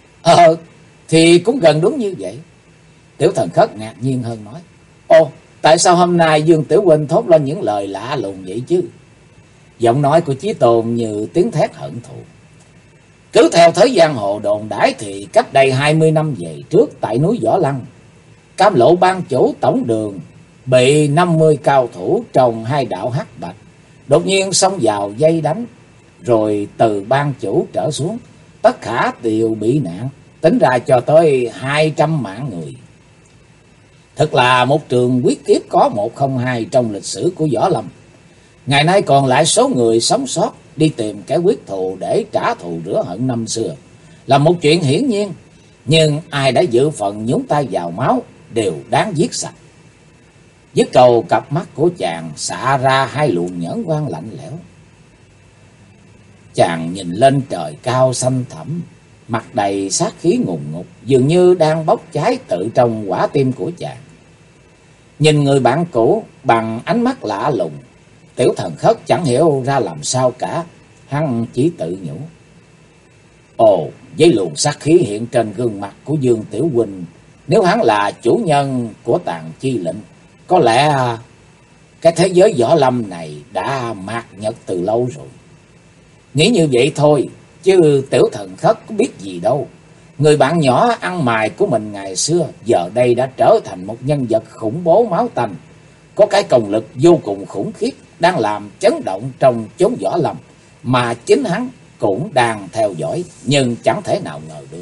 thì cũng gần đúng như vậy. Tiểu Thần Khất ngạc nhiên hơn nói: ồ, tại sao hôm nay Dương tiểu huynh thốt lên những lời lạ lùng vậy chứ? Giọng nói của Chí Tôn như tiếng thét hận thù. Cứ theo thế gian hồ đồn đãi thì cách đây 20 năm về trước tại núi Võ Lăng, Cam Lộ ban chủ tổng đường bị 50 cao thủ trong hai đạo hắc bạch đột nhiên xông vào vây đánh, rồi từ ban chủ trở xuống, tất cả đều bị nạn, tính ra cho tới 200 mạng người. Thật là một trường quyết kiếp có 102 trong lịch sử của Võ Lâm. Ngày nay còn lại số người sống sót đi tìm kẻ quyết thù để trả thù rửa hận năm xưa là một chuyện hiển nhiên, nhưng ai đã dự phận nhúng tay vào máu đều đáng giết sạch. Dứt cầu, cặp mắt của chàng xạ ra hai luồng nhẫn quang lạnh lẽo. Chàng nhìn lên trời cao xanh thẳm, mặt đầy sát khí ngùn ngụt, dường như đang bốc cháy tự trong quả tim của chàng. Nhìn người bạn cũ bằng ánh mắt lạ lùng, Tiểu Thần Khất chẳng hiểu ra làm sao cả, hắn chỉ tự nhủ: ồ, với luồng sát khí hiện trên gương mặt của Dương Tiểu huynh, nếu hắn là chủ nhân của Tàng Chi lệnh, có lẽ cái thế giới võ lâm này đã mạt nhật từ lâu rồi. Nghĩ như vậy thôi, chứ Tiểu Thần Khất có biết gì đâu. Người bạn nhỏ ăn mài của mình ngày xưa giờ đây đã trở thành một nhân vật khủng bố máu tanh, có cái công lực vô cùng khủng khiếp, đang làm chấn động trong chốn võ lâm, mà chính hắn cũng đang theo dõi, nhưng chẳng thể nào ngờ được.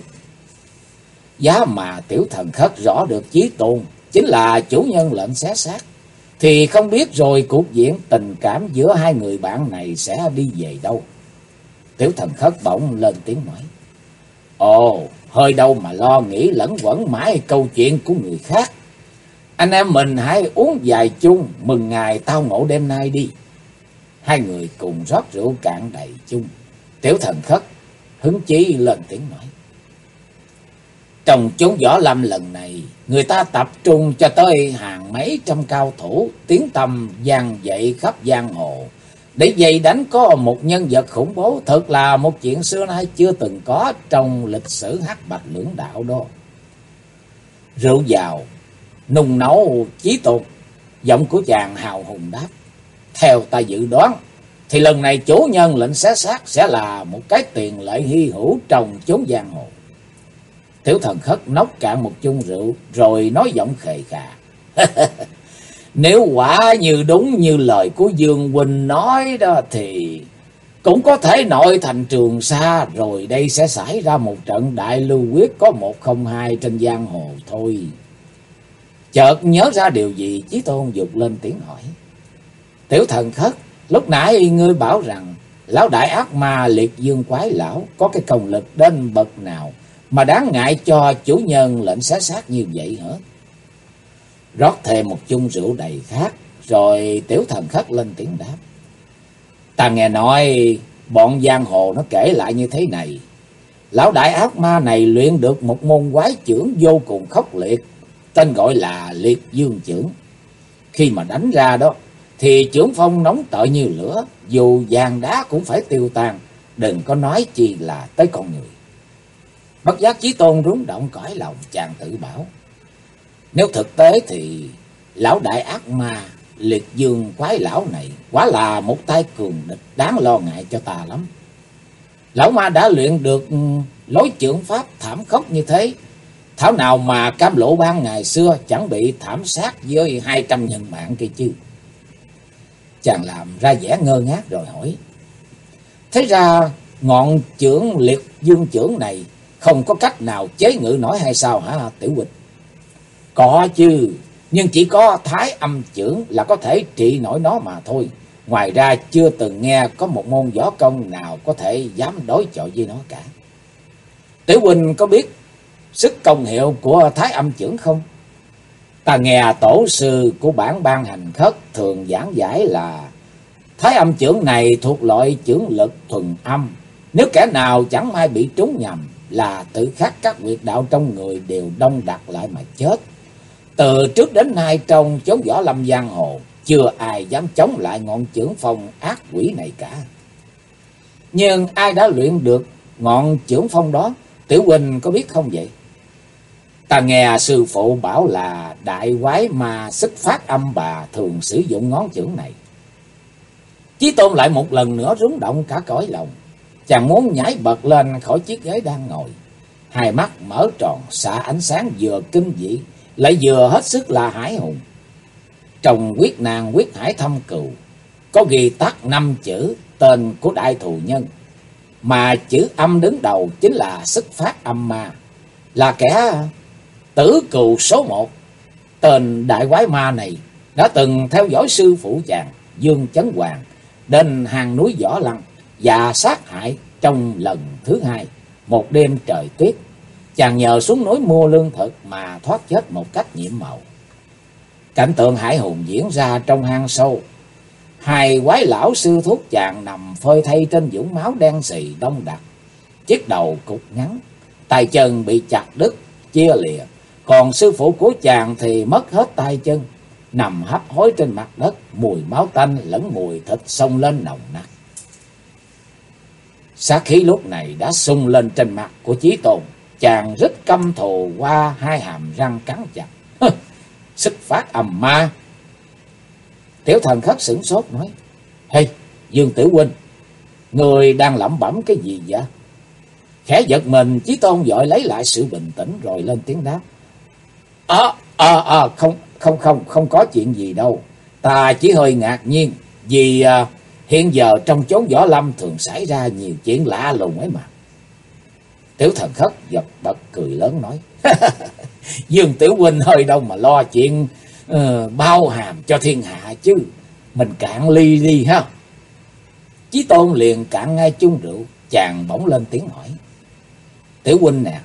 Giá mà Tiểu Thần Khất rõ được Chí Tôn chính là chủ nhân lệnh xé xác, thì không biết rồi cuộc diện tình cảm giữa hai người bạn này sẽ đi về đâu. Tiểu Thần Khất bỗng lên tiếng nói: ồ, hơi đâu mà lo nghĩ lẫn quẩn mãi câu chuyện của người khác. Anh em mình hãy uống vài chung mừng ngày tao ngộ đêm nay đi. Hai người cùng rót rượu cạn đầy chung. Tiểu Thần Khất hứng chí lên tiếng nói: trong chốn võ lâm lần này, người ta tập trung cho tới hàng mấy trăm cao thủ tiếng tăm vang dậy khắp giang hồ để vây đánh có một nhân vật khủng bố, thật là một chuyện xưa nay chưa từng có trong lịch sử hắc bạch lưỡng đạo đó. Rượu vào nung nấu Chí Tôn. Giọng của chàng hào hùng đáp: theo ta dự đoán thì lần này chủ nhân lệnh xé xác sẽ là một cái tiền lệ hy hữu trong chốn giang hồ. Tiểu Thần Khất nốc cạn một chung rượu rồi nói giọng khề khà: nếu quả như đúng như lời của Dương huynh nói đó thì cũng có thể nội thành Trường Sa rồi đây sẽ xảy ra một trận đại lưu quyết có 102 trên giang hồ thôi. Chợt nhớ ra điều gì, Chí Tôn vụt lên tiếng hỏi: Tiểu Thần Khất, lúc nãy ngươi bảo rằng lão đại ác ma Liệt Dương Quái lão có cái công lực đến bậc nào mà đáng ngại cho chủ nhân lệnh xé xác như vậy hả? Rót thêm một chung rượu đầy khát, rồi Tiểu Thần Khất lên tiếng đáp: ta nghe nói bọn giang hồ nó kể lại như thế này. Lão đại ác ma này luyện được một môn quái chưởng vô cùng khốc liệt, tên gọi là Liệt Dương chưởng. Khi mà đánh ra đó thì chưởng phong nóng tợi như lửa, dù vàng đá cũng phải tiêu tan, đừng có nói chi là tới con người. Bất giác Chí Tôn rúng động cõi lòng, chàng tự bảo: nếu thực tế thì lão đại ác ma Liệt Dương Quái lão này quả là một tay cường địch đáng lo ngại cho ta lắm. Lão ma đã luyện được lối chưởng pháp thảm khốc như thế, thảo nào mà Cam Lộ Bang ngày xưa chẳng bị thảm sát với 200 nhân mạng kia chứ. Chàng làm ra vẻ ngơ ngác rồi hỏi: thế ra ngọn chưởng Liệt Dương chưởng này không có cách nào chế ngự nổi hay sao hả Tiểu huynh? Có chứ, nhưng chỉ có Thái Âm chưởng là có thể trị nổi nó mà thôi. Ngoài ra chưa từng nghe có một môn võ công nào có thể dám đối chọi với nó cả. Tiểu huynh có biết sức công hiệu của Thái Âm chưởng không? Ta nghe tổ sư của bản Ban Hành Khất thường giảng giải là Thái Âm chưởng này thuộc loại chưởng lực thuần âm. Nếu kẻ nào chẳng may bị trúng nhầm là tự khắc các huyệt đạo trong người đều đông đặc lại mà chết. Từ trước đến nay trong chốn võ lâm giang hồ, chưa ai dám chống lại ngọn chưởng phong ác quỷ này cả. Nhưng ai đã luyện được ngọn chưởng phong đó, Tiểu huynh có biết không vậy? Ta nghe sư phụ bảo là đại quái ma sức phát âm bà thường sử dụng ngón chưởng này. Chí Tôn lại một lần nữa rúng động cả cõi lòng. Chàng muốn nhảy bật lên khỏi chiếc ghế đang ngồi, hai mắt mở tròn xạ ánh sáng vừa kinh dị lại vừa hết sức là hãi hùng. trong quyết nàng quyết hải thâm cừu có ghi tắt 5 chữ tên của đại thù nhân, mà chữ âm đứng đầu chính là Sức Phát Âm Ma, là kẻ tử cừu số 1. Tên đại quái ma này đã từng theo dõi sư phụ chàng Dương Chấn Hoàng đến hang núi Võ Lăng và sát hại trong lần thứ 2. Một đêm trời tuyết, chàng nhờ xuống núi mua lương thực mà thoát chết một cách nhiệm màu. Cảnh tượng hãi hùng diễn ra trong hang sâu. 2 quái lão sư thúc chàng nằm phơi thây trên vũng máu đen xì đông đặc. Chiếc đầu cụt ngắn, tay chân bị chặt đứt, chia lìa. Còn sư phụ của chàng thì mất hết tay chân, nằm hấp hối trên mặt đất, mùi máu tanh lẫn mùi thịt xông lên nồng nặc. Sát khí lúc này đã xung lên trên mặt của Chí Tôn. Chàng rít căm thù qua 2 hàm răng cắn chặt. Sức Phát Âm Ma. Tiểu Thần Khất sửng sốt nói: "Hey, Dương Tiểu huynh, người đang lẩm bẩm cái gì vậy?" Khẽ giật mình, Chí Tôn vội lấy lại sự bình tĩnh rồi lên tiếng đáp: Không có chuyện gì đâu. Ta chỉ hơi ngạc nhiên vì hiện giờ trong chốn võ lâm thường xảy ra nhiều chuyện lạ lùng ấy mà. Tiểu Thần Khất giật bật cười lớn nói: Dương Tiểu huynh hơi đâu mà lo chuyện bao hàm cho thiên hạ chứ. Mình cạn ly đi ha. Chí Tôn liền cạn ngay chung rượu. Chàng bỗng lên tiếng hỏi: "Tiểu huynh nè,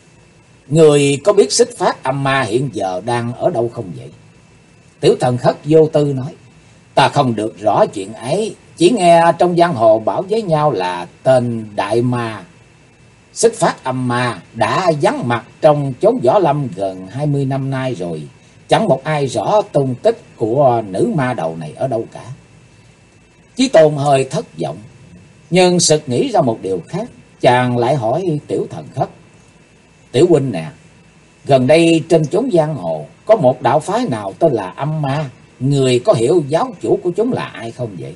người có biết Xích Phát Âm Ma hiện giờ đang ở đâu không vậy?" Tiểu Thần Khất vô tư nói: "Ta không được rõ chuyện ấy, chỉ nghe trong giang hồ bảo với nhau là tên đại ma Xích Phát Âm Ma đã vắng mặt trong chốn võ lâm gần 20 năm nay rồi. Chẳng một ai rõ tung tích của nữ ma đầu này ở đâu cả." Chí Tôn hơi thất vọng, nhưng sực nghĩ ra một điều khác. Chàng lại hỏi Tiểu Thần Khất: "Tiểu huynh nè, gần đây trên chốn giang hồ có một đạo phái nào tên là Âm Ma, người có hiểu giáo chủ của chúng là ai không vậy?"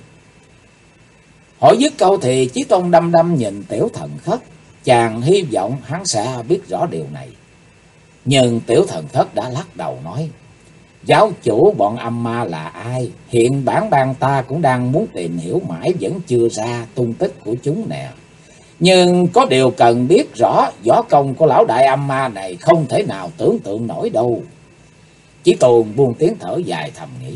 Hỏi dứt câu thì Chí Tôn đăm đăm nhìn Tiểu Thần Khất. Chàng hy vọng hắn sẽ biết rõ điều này. Nhưng Tiểu Thần Khất đã lắc đầu nói: "Giáo chủ bọn Âm Ma là ai? Hiện bản bang ta cũng đang muốn tìm hiểu mãi vẫn chưa ra tung tích của chúng nè. Nhưng có điều cần biết rõ, võ công của lão đại Âm Ma này không thể nào tưởng tượng nổi đâu." Chí Tôn buông tiếng thở dài thầm nghĩ: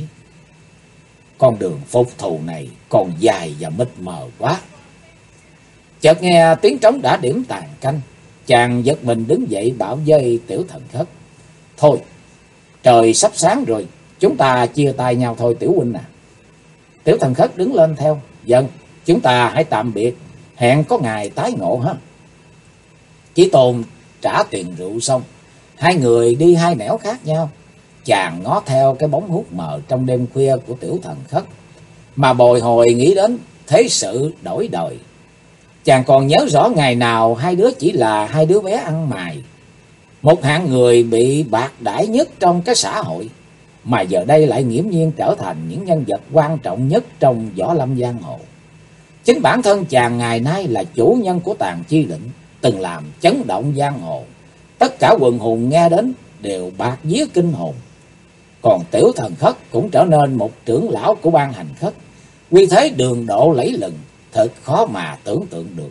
con đường phục thù này còn dài và mịt mờ quá. Chợt nghe tiếng trống đã điểm tàn canh. Chàng giật mình đứng dậy bảo với Tiểu Thần Khất: "Thôi, trời sắp sáng rồi, chúng ta chia tay nhau thôi Tiểu huynh à." Tiểu Thần Khất đứng lên theo: "Vâng, chúng ta hãy tạm biệt, hẹn có ngày tái ngộ ha." Chí Tôn trả tiền rượu xong, 2 người đi 2 nẻo khác nhau. Chàng ngó theo cái bóng hút mờ trong đêm khuya của Tiểu Thần Khất mà bồi hồi nghĩ đến thế sự đổi đời. Chàng còn nhớ rõ ngày nào 2 đứa chỉ là 2 đứa bé ăn mày, một hạng người bị bạc đãi nhất trong cái xã hội, mà giờ đây lại nghiễm nhiên trở thành những nhân vật quan trọng nhất trong võ lâm giang hồ. Chính bản thân chàng ngày nay là chủ nhân của Tàn Chi Định, từng làm chấn động giang hồ. Tất cả quần hùng nghe đến đều bạc vía kinh hồn. Còn Tiểu Thần Khất cũng trở nên một trưởng lão của Ban Hành Khất, uy thế đường độ lẫy lừng, thật khó mà tưởng tượng được.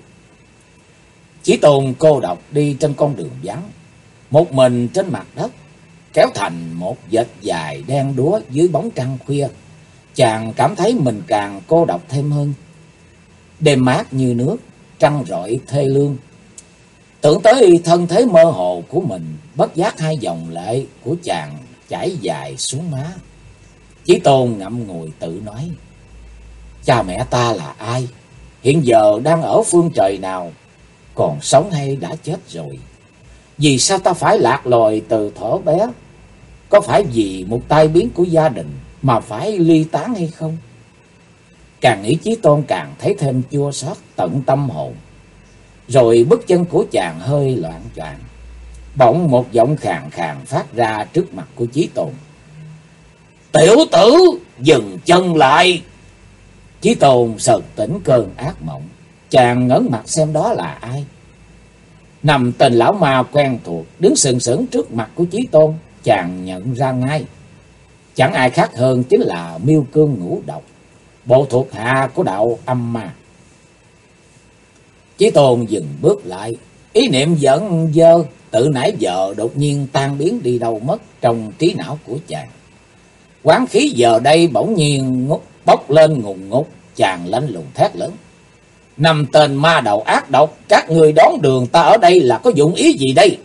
Chí Tôn cô độc đi trên con đường vắng, một mình trên mặt đất, kéo thành một vệt dài đen đúa dưới bóng trăng khuya. Chàng cảm thấy mình càng cô độc thêm hơn. Đêm mát như nước, trăng rọi thê lương. Tưởng tới thân thế mơ hồ của mình, bất giác 2 dòng lệ của chàng chảy dài xuống má. Chí Tôn ngậm ngùi tự nói: cha mẹ ta là ai? Hiện giờ đang ở phương trời nào? Còn sống hay đã chết rồi? Vì sao ta phải lạc loài từ thuở bé? Có phải vì một tai biến của gia đình mà phải ly tán hay không? Càng nghĩ Chí Tôn càng thấy thêm chua xót tận tâm hồn. Rồi bước chân của chàng hơi loạng choạng. Bỗng một giọng khàn khàn phát ra trước mặt của Chí Tôn: tiểu tử, dừng chân lại. Chí Tôn sợt tỉnh cơn ác mộng. Chàng ngẩng mặt xem đó là ai. Nằm tên lão ma quen thuộc đứng sừng sững trước mặt của Chí Tôn. Chàng nhận ra ngay. chẳng ai khác hơn chính là Miêu Cương Ngũ Độc, bộ thuộc hạ của đạo Âm Ma. Chí Tôn dừng bước lại, ý niệm giận dơ tự nãy giờ đột nhiên tan biến đi đâu mất trong trí não của chàng. Oán khí giờ đây bỗng nhiên bốc lên ngùn ngụt, chàng lạnh lùng thét lớn: "Năm tên ma đầu ác độc, các người đón đường ta ở đây là có dụng ý gì đây?"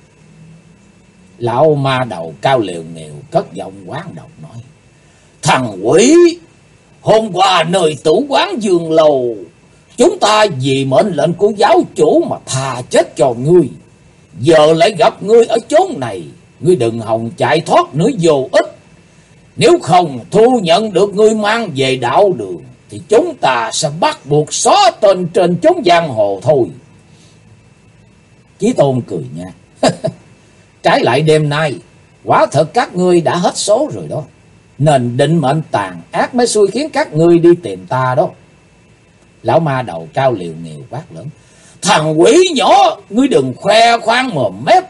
Lão ma đầu cao liều nghèo cất giọng oán độc nói: "Thằng quỷ, hôm qua nơi tử quán Dương Lầu, chúng ta vì mệnh lệnh của giáo chủ mà tha chết cho ngươi. Giờ lại gặp ngươi ở chốn này, ngươi đừng hòng chạy thoát nữa vô ích. Nếu không thu nhận được ngươi mang về đạo đường, thì chúng ta sẽ bắt buộc xóa tên trên chốn giang hồ thôi." Chí Tôn cười nhạt: "Trái lại đêm nay, quả thật các ngươi đã hết số rồi đó. Nên định mệnh tàn ác mới xui khiến các ngươi đi tìm ta đó." Lão ma đầu cao liều nghèo quát lớn: "Thằng quỷ nhỏ, ngươi đừng khoe khoang mồm mép.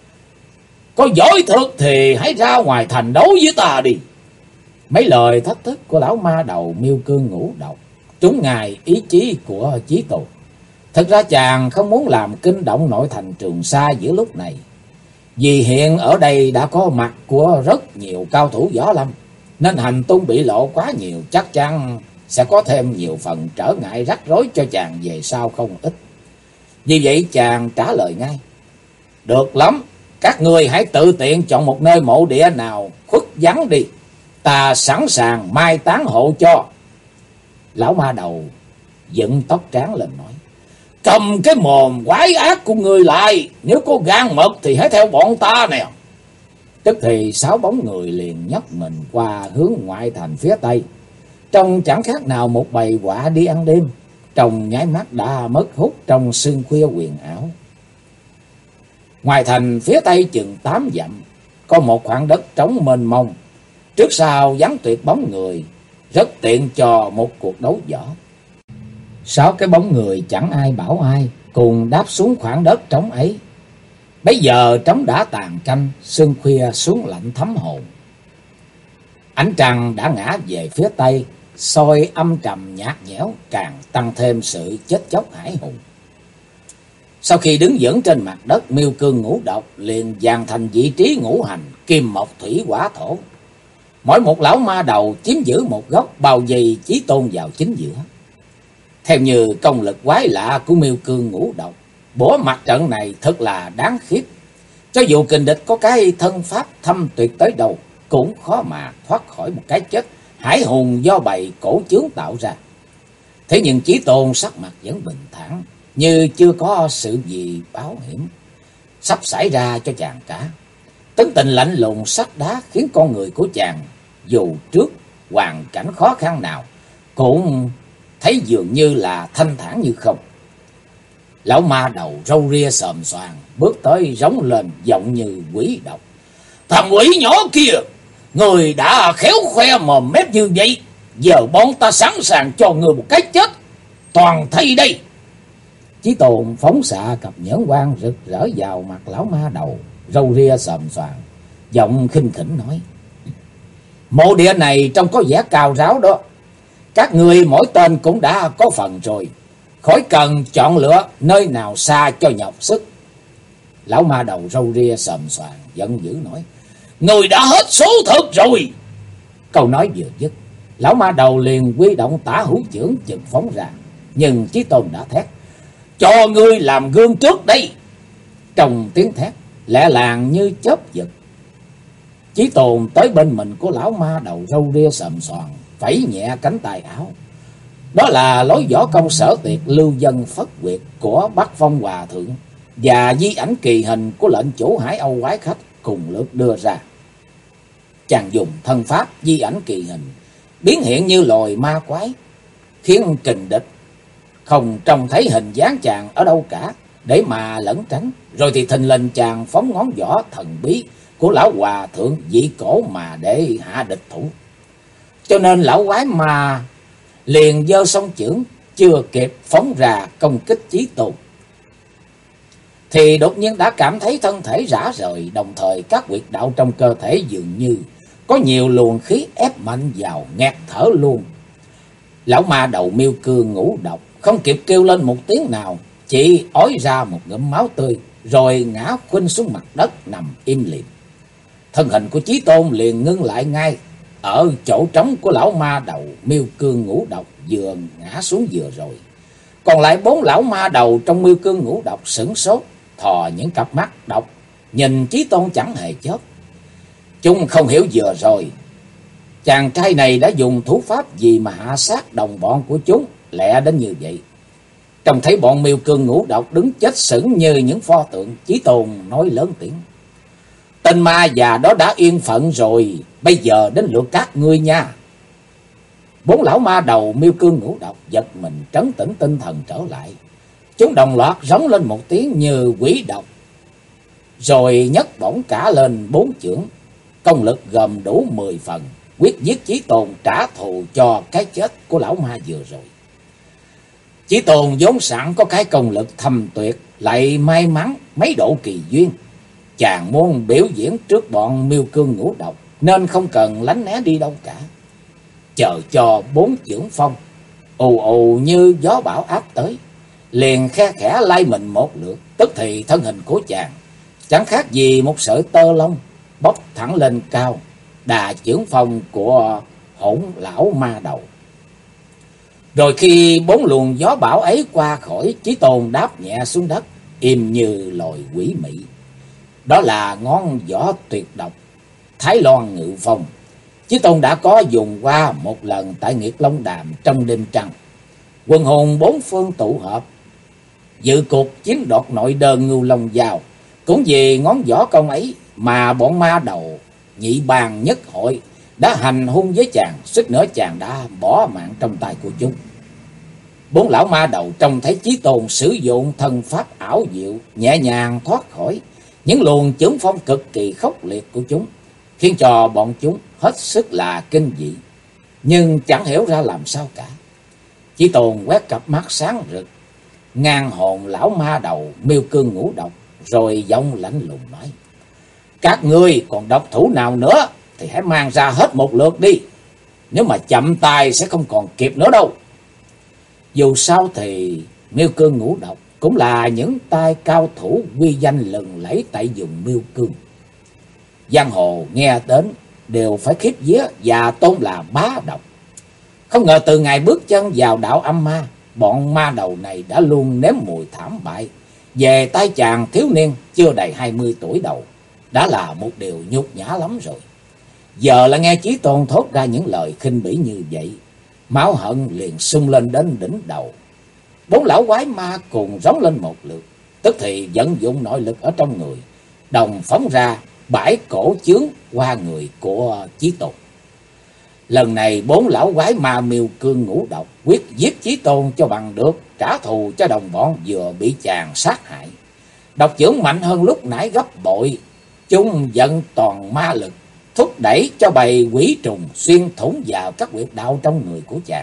Có giỏi thực thì hãy ra ngoài thành đấu với ta đi." Mấy lời thách thức của lão ma đầu Miêu Cương Ngũ Độc trúng ngài ý chí của Chí Tôn. Thực ra chàng không muốn làm kinh động nội thành Trường Sa giữa lúc này, vì hiện ở đây đã có mặt của rất nhiều cao thủ võ lâm, nên hành tung bị lộ quá nhiều chắc chắn sẽ có thêm nhiều phần trở ngại rắc rối cho chàng về sau không ít. Vì vậy chàng trả lời ngay: "Được lắm, các ngươi hãy tự tiện chọn một nơi mộ địa nào khuất vắng đi, ta sẵn sàng mai táng hộ cho." Lão ma đầu dựng tóc trán lên nói: "Cầm cái mồm quái ác của ngươi lại, nếu có gan mật thì hãy theo bọn ta nè." Tức thì 6 bóng người liền nhấc mình qua hướng ngoại thành phía tây, trông chẳng khác nào một bầy quạ đi ăn đêm, trong nháy mắt đã mất hút trong sương khuya huyền ảo. Ngoài thành phía tây chừng 8 dặm, có một khoảng đất trống mênh mông, trước sau vắng tuyệt bóng người, rất tiện cho một cuộc đấu võ. 6 cái bóng người chẳng ai bảo ai, cùng đáp xuống khoảng đất trống ấy. Bây giờ trống đã tàn canh, sương khuya xuống lạnh thấm hồn. Ánh trăng đã ngã về phía tây, soi âm trầm nhạt nhẽo, càng tăng thêm sự chết chóc hãi hùng. Sau khi đứng vững trên mặt đất, Miêu Cương Ngũ Độc liền dàn thành vị trí ngũ hành kim mộc thủy hỏa thổ. Mỗi một lão ma đầu chiếm giữ một góc, bao vây Chí Tôn vào chính giữa. Theo như công lực quái lạ của Miêu Cương Ngũ Độc, bổ mặt trận này thật là đáng khiếp. Cho dù kình địch có cái thân pháp thâm tuyệt tới đâu, cũng khó mà thoát khỏi một cái chết hải hùng do bầy cổ chướng tạo ra. Thế nhưng Chí Tôn sắc mặt vẫn bình thản, như chưa có sự gì báo hiểm sắp xảy ra cho chàng cả. Tính tình lạnh lùng sắt đá khiến con người của chàng dù trước hoàn cảnh khó khăn nào cũng thấy dường như là thanh thản như không. Lão ma đầu râu ria xồm xoàn bước tới rống lên giọng như quỷ độc: "Thằng quỷ nhỏ kia, người đã khéo khoe mồm mép như vậy, giờ bọn ta sẵn sàng cho người một cái chết toàn thây đây." Chí Tôn phóng xạ cặp nhẫn quang rực rỡ vào mặt lão ma đầu râu ria xồm xoàn, giọng khinh khỉnh nói: "Mộ địa này trông có vẻ cao ráo đó, các ngươi mỗi tên cũng đã có phần rồi, khỏi cần chọn lựa nơi nào xa cho nhọc sức." Lão ma đầu râu ria xồm xoàn giận dữ nói: "Người đã hết số thật rồi." Câu nói vừa dứt, lão ma đầu liền huy động tả hữu chưởng chực phóng ra, nhưng Chí Tôn đã thét: "Cho ngươi làm gương trước đây." Trong tiếng thét lẹ làng như chớp giật, Chí Tôn tới bên mình của lão ma đầu râu ria xồm xoàn, phẩy nhẹ cánh tay áo. Đó là lối võ công sở tuyệt lưu dân phất quyệt của Bắc Phong Hòa Thượng và di ảnh kỳ hình của lệnh chủ Hải Âu quái khách cùng lượt đưa ra. Chàng dùng thân pháp di ảnh kỳ hình biến hiện như loài ma quái, khiến kình địch không trông thấy hình dáng chàng ở đâu cả để mà lẩn tránh. Rồi thì thình lình chàng phóng ngón võ thần bí của lão hòa thượng dị cổ mà để hạ địch thủ. Cho nên lão quái ma liền giơ song chưởng, chưa kịp phóng ra công kích Chí Tôn thì đột nhiên đã cảm thấy thân thể rã rời, đồng thời các huyệt đạo trong cơ thể dường như có nhiều luồng khí ép mạnh vào nghẹt thở luôn. Lão ma đầu Miêu Cương ngũ độc không kịp kêu lên một tiếng nào, chỉ ói ra một ngụm máu tươi rồi ngã khuynh xuống mặt đất nằm im lìm. Thân hình của Chí Tôn liền ngưng lại ngay ở chỗ trống của lão ma đầu Miêu Cương ngũ độc vừa ngã xuống vừa rồi. Còn lại 4 lão ma đầu trong Miêu Cương ngũ độc sửng sốt, thò những cặp mắt độc nhìn Chí Tôn chẳng hề chớp. Chúng không hiểu vừa rồi chàng trai này đã dùng thủ pháp gì mà hạ sát đồng bọn của chúng lẹ đến như vậy. Trông thấy bọn Miêu Cương ngũ độc đứng chết sững như những pho tượng, Chí Tôn nói lớn tiếng: "Tên ma già đó đã yên phận rồi, bây giờ đến lượt các ngươi nha." 4 lão ma đầu Miêu Cương ngũ độc giật mình trấn tĩnh tinh thần trở lại. Chúng đồng loạt rống lên một tiếng như quỷ độc, rồi nhấc bổng cả lên 4 chưởng, công lực gồm đủ 10 phần, quyết giết Chí Tôn trả thù cho cái chết của lão ma vừa rồi. Chí Tôn vốn sẵn có cái công lực thâm tuyệt, lại may mắn mấy độ kỳ duyên. Chàng muốn biểu diễn trước bọn Miêu Cương ngũ độc nên không cần lánh né đi đâu cả. Chờ cho 4 chưởng phong ù ù như gió bão áp tới, liền khe khẽ lay mình một lượt, tức thì thân hình của chàng chẳng khác gì một sợi tơ lông bốc thẳng lên cao, đà chưởng phong của hỗn lão ma đầu. Rồi khi 4 luồng gió bão ấy qua khỏi, Chí Tôn đáp nhẹ xuống đất, im như loài quỷ mị. Đó là ngón võ tuyệt độc Thái Loan Ngự Phong. Chí Tôn đã có dùng qua một lần tại Nghiệt Long Đàm trong đêm trăng. Quần hùng 4 phương tụ hợp dự cuộc chiếm đoạt nội đơn Ngưu Long Giao. Cũng vì ngón võ công ấy mà bọn ma đầu Nhị Bàn Nhất Hội đã hành hung với chàng, suýt nữa chàng đã bỏ mạng trong tay của chúng. 4 lão ma đầu trông thấy Chí Tôn sử dụng thân pháp ảo diệu, nhẹ nhàng thoát khỏi những luồng chưởng phong cực kỳ khốc liệt của chúng, khiến cho bọn chúng hết sức là kinh dị, nhưng chẳng hiểu ra làm sao cả. Chí Tôn quét cặp mắt sáng rực ngang hồn lão ma đầu Miêu Cương ngũ độc, rồi giọng lạnh lùng nói: "Các ngươi còn độc thủ nào nữa thì hãy mang ra hết một lượt đi, nếu mà chậm tay sẽ không còn kịp nữa đâu." Dù sao thì Miêu Cương ngũ độc cũng là những tay cao thủ uy danh lừng lẫy tại vùng Miêu Cương. Giang hồ nghe đến đều phải khiếp vía và tôn là bá độc. Không ngờ từ ngày bước chân vào đạo âm ma, bọn ma đầu này đã luôn nếm mùi thảm bại về tay chàng thiếu niên chưa đầy 20 tuổi đầu, đã là một điều nhục nhã lắm rồi. Giờ là nghe Chí Tôn thốt ra những lời khinh bỉ như vậy, máu hận liền sung lên đến đỉnh đầu. 4 lão quái ma cùng rống lên một lượt, tức thì vận dụng nội lực ở trong người, đồng phóng ra 7 cổ chướng qua người của Chí Tôn. Lần này 4 lão quái ma Miêu Cương ngũ độc quyết giết Chí Tôn cho bằng được, trả thù cho đồng bọn vừa bị chàng sát hại. Độc chưởng mạnh hơn lúc nãy gấp bội, chúng vận toàn ma lực thúc đẩy cho bầy quỷ trùng xuyên thủng vào các huyệt đạo trong người của chàng.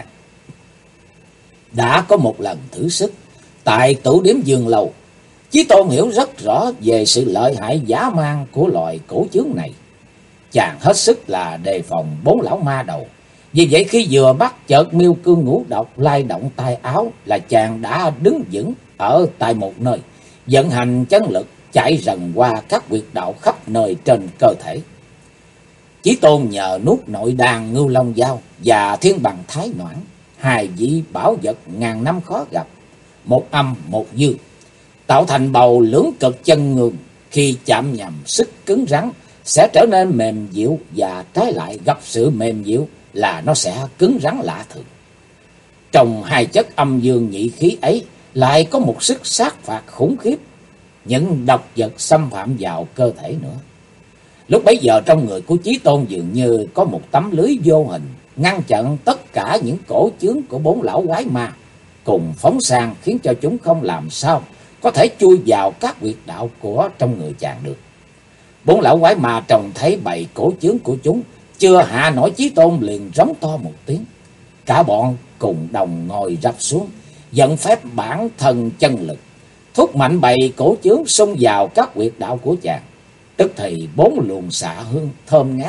Đã có một lần thử sức tại tửu điếm Dương Lâu, Chí Tôn hiểu rất rõ về sự lợi hại dã man của loại cổ chướng này. Chàng hết sức là đề phòng 4 lão ma đầu, vì vậy khi vừa bắt chợt Miêu Cương ngũ độc lay động tay áo là chàng đã đứng vững ở tại một nơi, vận hành chân lực chạy rần qua các huyệt đạo khắp nơi trên cơ thể. Chí Tôn nhờ nuốt nội đàn Ngưu Long Giao và Thiên Bằng Thái Noãn, 2 vị bảo vật ngàn năm khó gặp, một âm một dương, tạo thành bầu lưỡng cực chân ngường, khi chạm nhầm sức cứng rắn sẽ trở nên mềm dịu, và trái lại gặp sự mềm dịu là nó sẽ cứng rắn lạ thường. Trong 2 chất âm dương nhị khí ấy lại có một sức sát phạt khủng khiếp những độc vật xâm phạm vào cơ thể nữa. Lúc bấy giờ trong người của Chí Tôn dường như có một tấm lưới vô hình ngăn chặn tất cả những cổ chướng của 4 lão quái ma cùng phóng sang, khiến cho chúng không làm sao có thể chui vào các huyệt đạo của trong người chàng được. 4 lão quái ma trông thấy bầy cổ chướng của chúng chưa hạ nổi Chí Tôn liền rống to một tiếng. Cả bọn cùng đồng ngồi rập xuống, vận phép bản thân chân lực thúc mạnh bầy cổ chướng xông vào các huyệt đạo của chàng. Tức thì 4 luồng xạ hương thơm ngát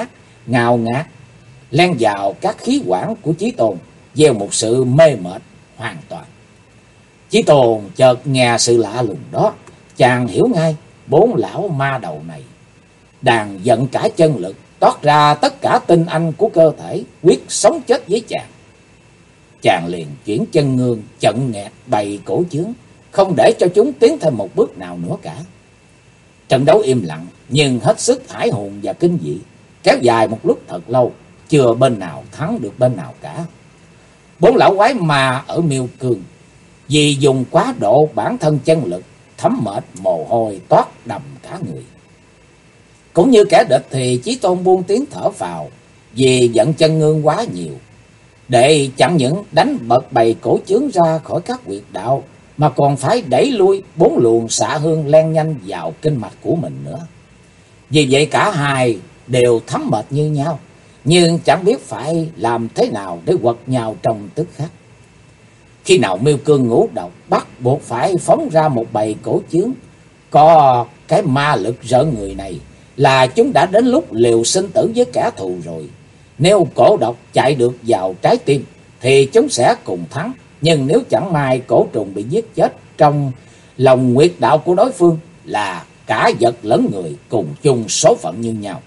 ngào ngạt len vào các khí quản của Chí Tôn, gieo một sự mê mệt hoàn toàn. Chí Tôn chợt nghe sự lạ lùng đó, chàng hiểu ngay bốn lão ma đầu này đang giận cả chân lực, toát ra tất cả tinh anh của cơ thể, quyết sống chết với chàng. Chàng liền chuyển chân ngương chận nghẹt bày cổ chướng, không để cho chúng tiến thêm một bước nào nữa cả. Trận đấu im lặng nhưng hết sức hãi hùng và kinh dị, kéo dài một lúc thật lâu, chưa bên nào thắng được bên nào cả. Bốn lão quái ma ở Miêu Cương vì dùng quá độ bản thân chân lực, thấm mệt mồ hôi toát đầm cả người. Cũng như kẻ địch thì Chí Tôn buông tiếng thở phào, vì giận chân ngương quá nhiều, để chẳng những đánh bật bầy cổ chướng ra khỏi các huyệt đạo, mà còn phải đẩy lui bốn luồng xạ hương len nhanh vào kinh mạch của mình nữa. Vì vậy cả hai đều thấm mệt như nhau, nhưng chẳng biết phải làm thế nào để quật nhau trong tức khắc. Khi nào Miêu Cương ngũ độc bắt buộc phải phóng ra một bầy cổ chướng, có cái ma lực rợn người này, là chúng đã đến lúc liều sinh tử với kẻ thù rồi. Nếu cổ độc chạy được vào trái tim thì chúng sẽ cùng thắng, nhưng nếu chẳng may cổ trùng bị giết chết trong lòng nguyệt đạo của đối phương, là cả vật lẫn người cùng chung số phận như nhau.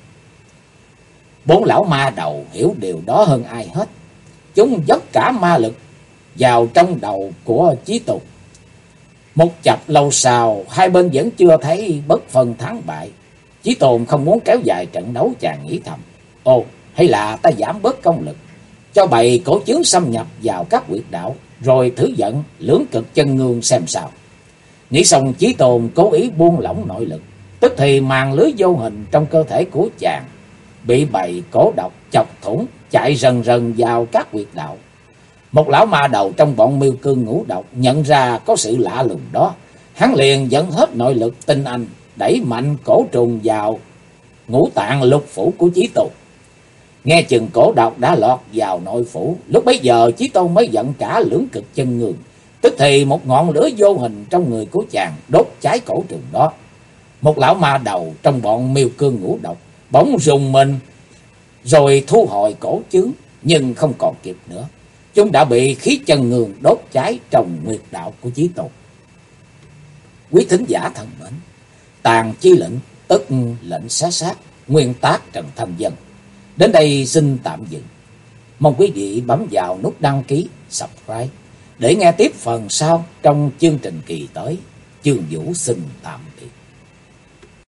Bốn lão ma đầu hiểu điều đó hơn ai hết. Chúng dốc cả ma lực vào trong đầu của Chí Tôn. Một chập lâu sau, hai bên vẫn chưa thấy bất phân thắng bại. Chí Tôn không muốn kéo dài trận đấu, chàng nghĩ thầm: ồ, hay là ta giảm bớt công lực, cho bầy cổ chướng xâm nhập vào các huyệt đạo, rồi thử giận lưỡng cực chân ngương xem sao. Nghĩ xong, Chí Tôn cố ý buông lỏng nội lực, tức thì màn lưới vô hình trong cơ thể của chàng bị bầy cổ độc chọc thủng, chạy rần rần vào các huyệt đạo. Một lão ma đầu trong bọn Miêu Cương ngũ độc nhận ra có sự lạ lùng đó, hắn liền dẫn hết nội lực tinh anh, đẩy mạnh cổ trùng vào ngũ tạng lục phủ của Chí Tôn. Nghe chừng cổ độc đã lọt vào nội phủ, lúc bấy giờ Chí Tôn mới giận cả lưỡng cực chân ngương, tức thì một ngọn lửa vô hình trong người của chàng đốt cháy cổ trùng đó. Một lão ma đầu trong bọn Miêu Cương ngũ độc bỗng rùng mình rồi thu hồi cổ chướng, nhưng không còn kịp nữa, chúng đã bị khí chân ngương đốt cháy trong nguyệt đạo của Chí Tôn. Quý thính giả thân mến, Tàn Chi Lệnh tức lệnh xé xác, nguyên tác Trần Thanh Vân đến đây xin tạm dừng. Mong quý vị bấm vào nút đăng ký, subscribe để nghe tiếp phần sau trong chương trình kỳ tới. Chương Vũ xin tạm biệt.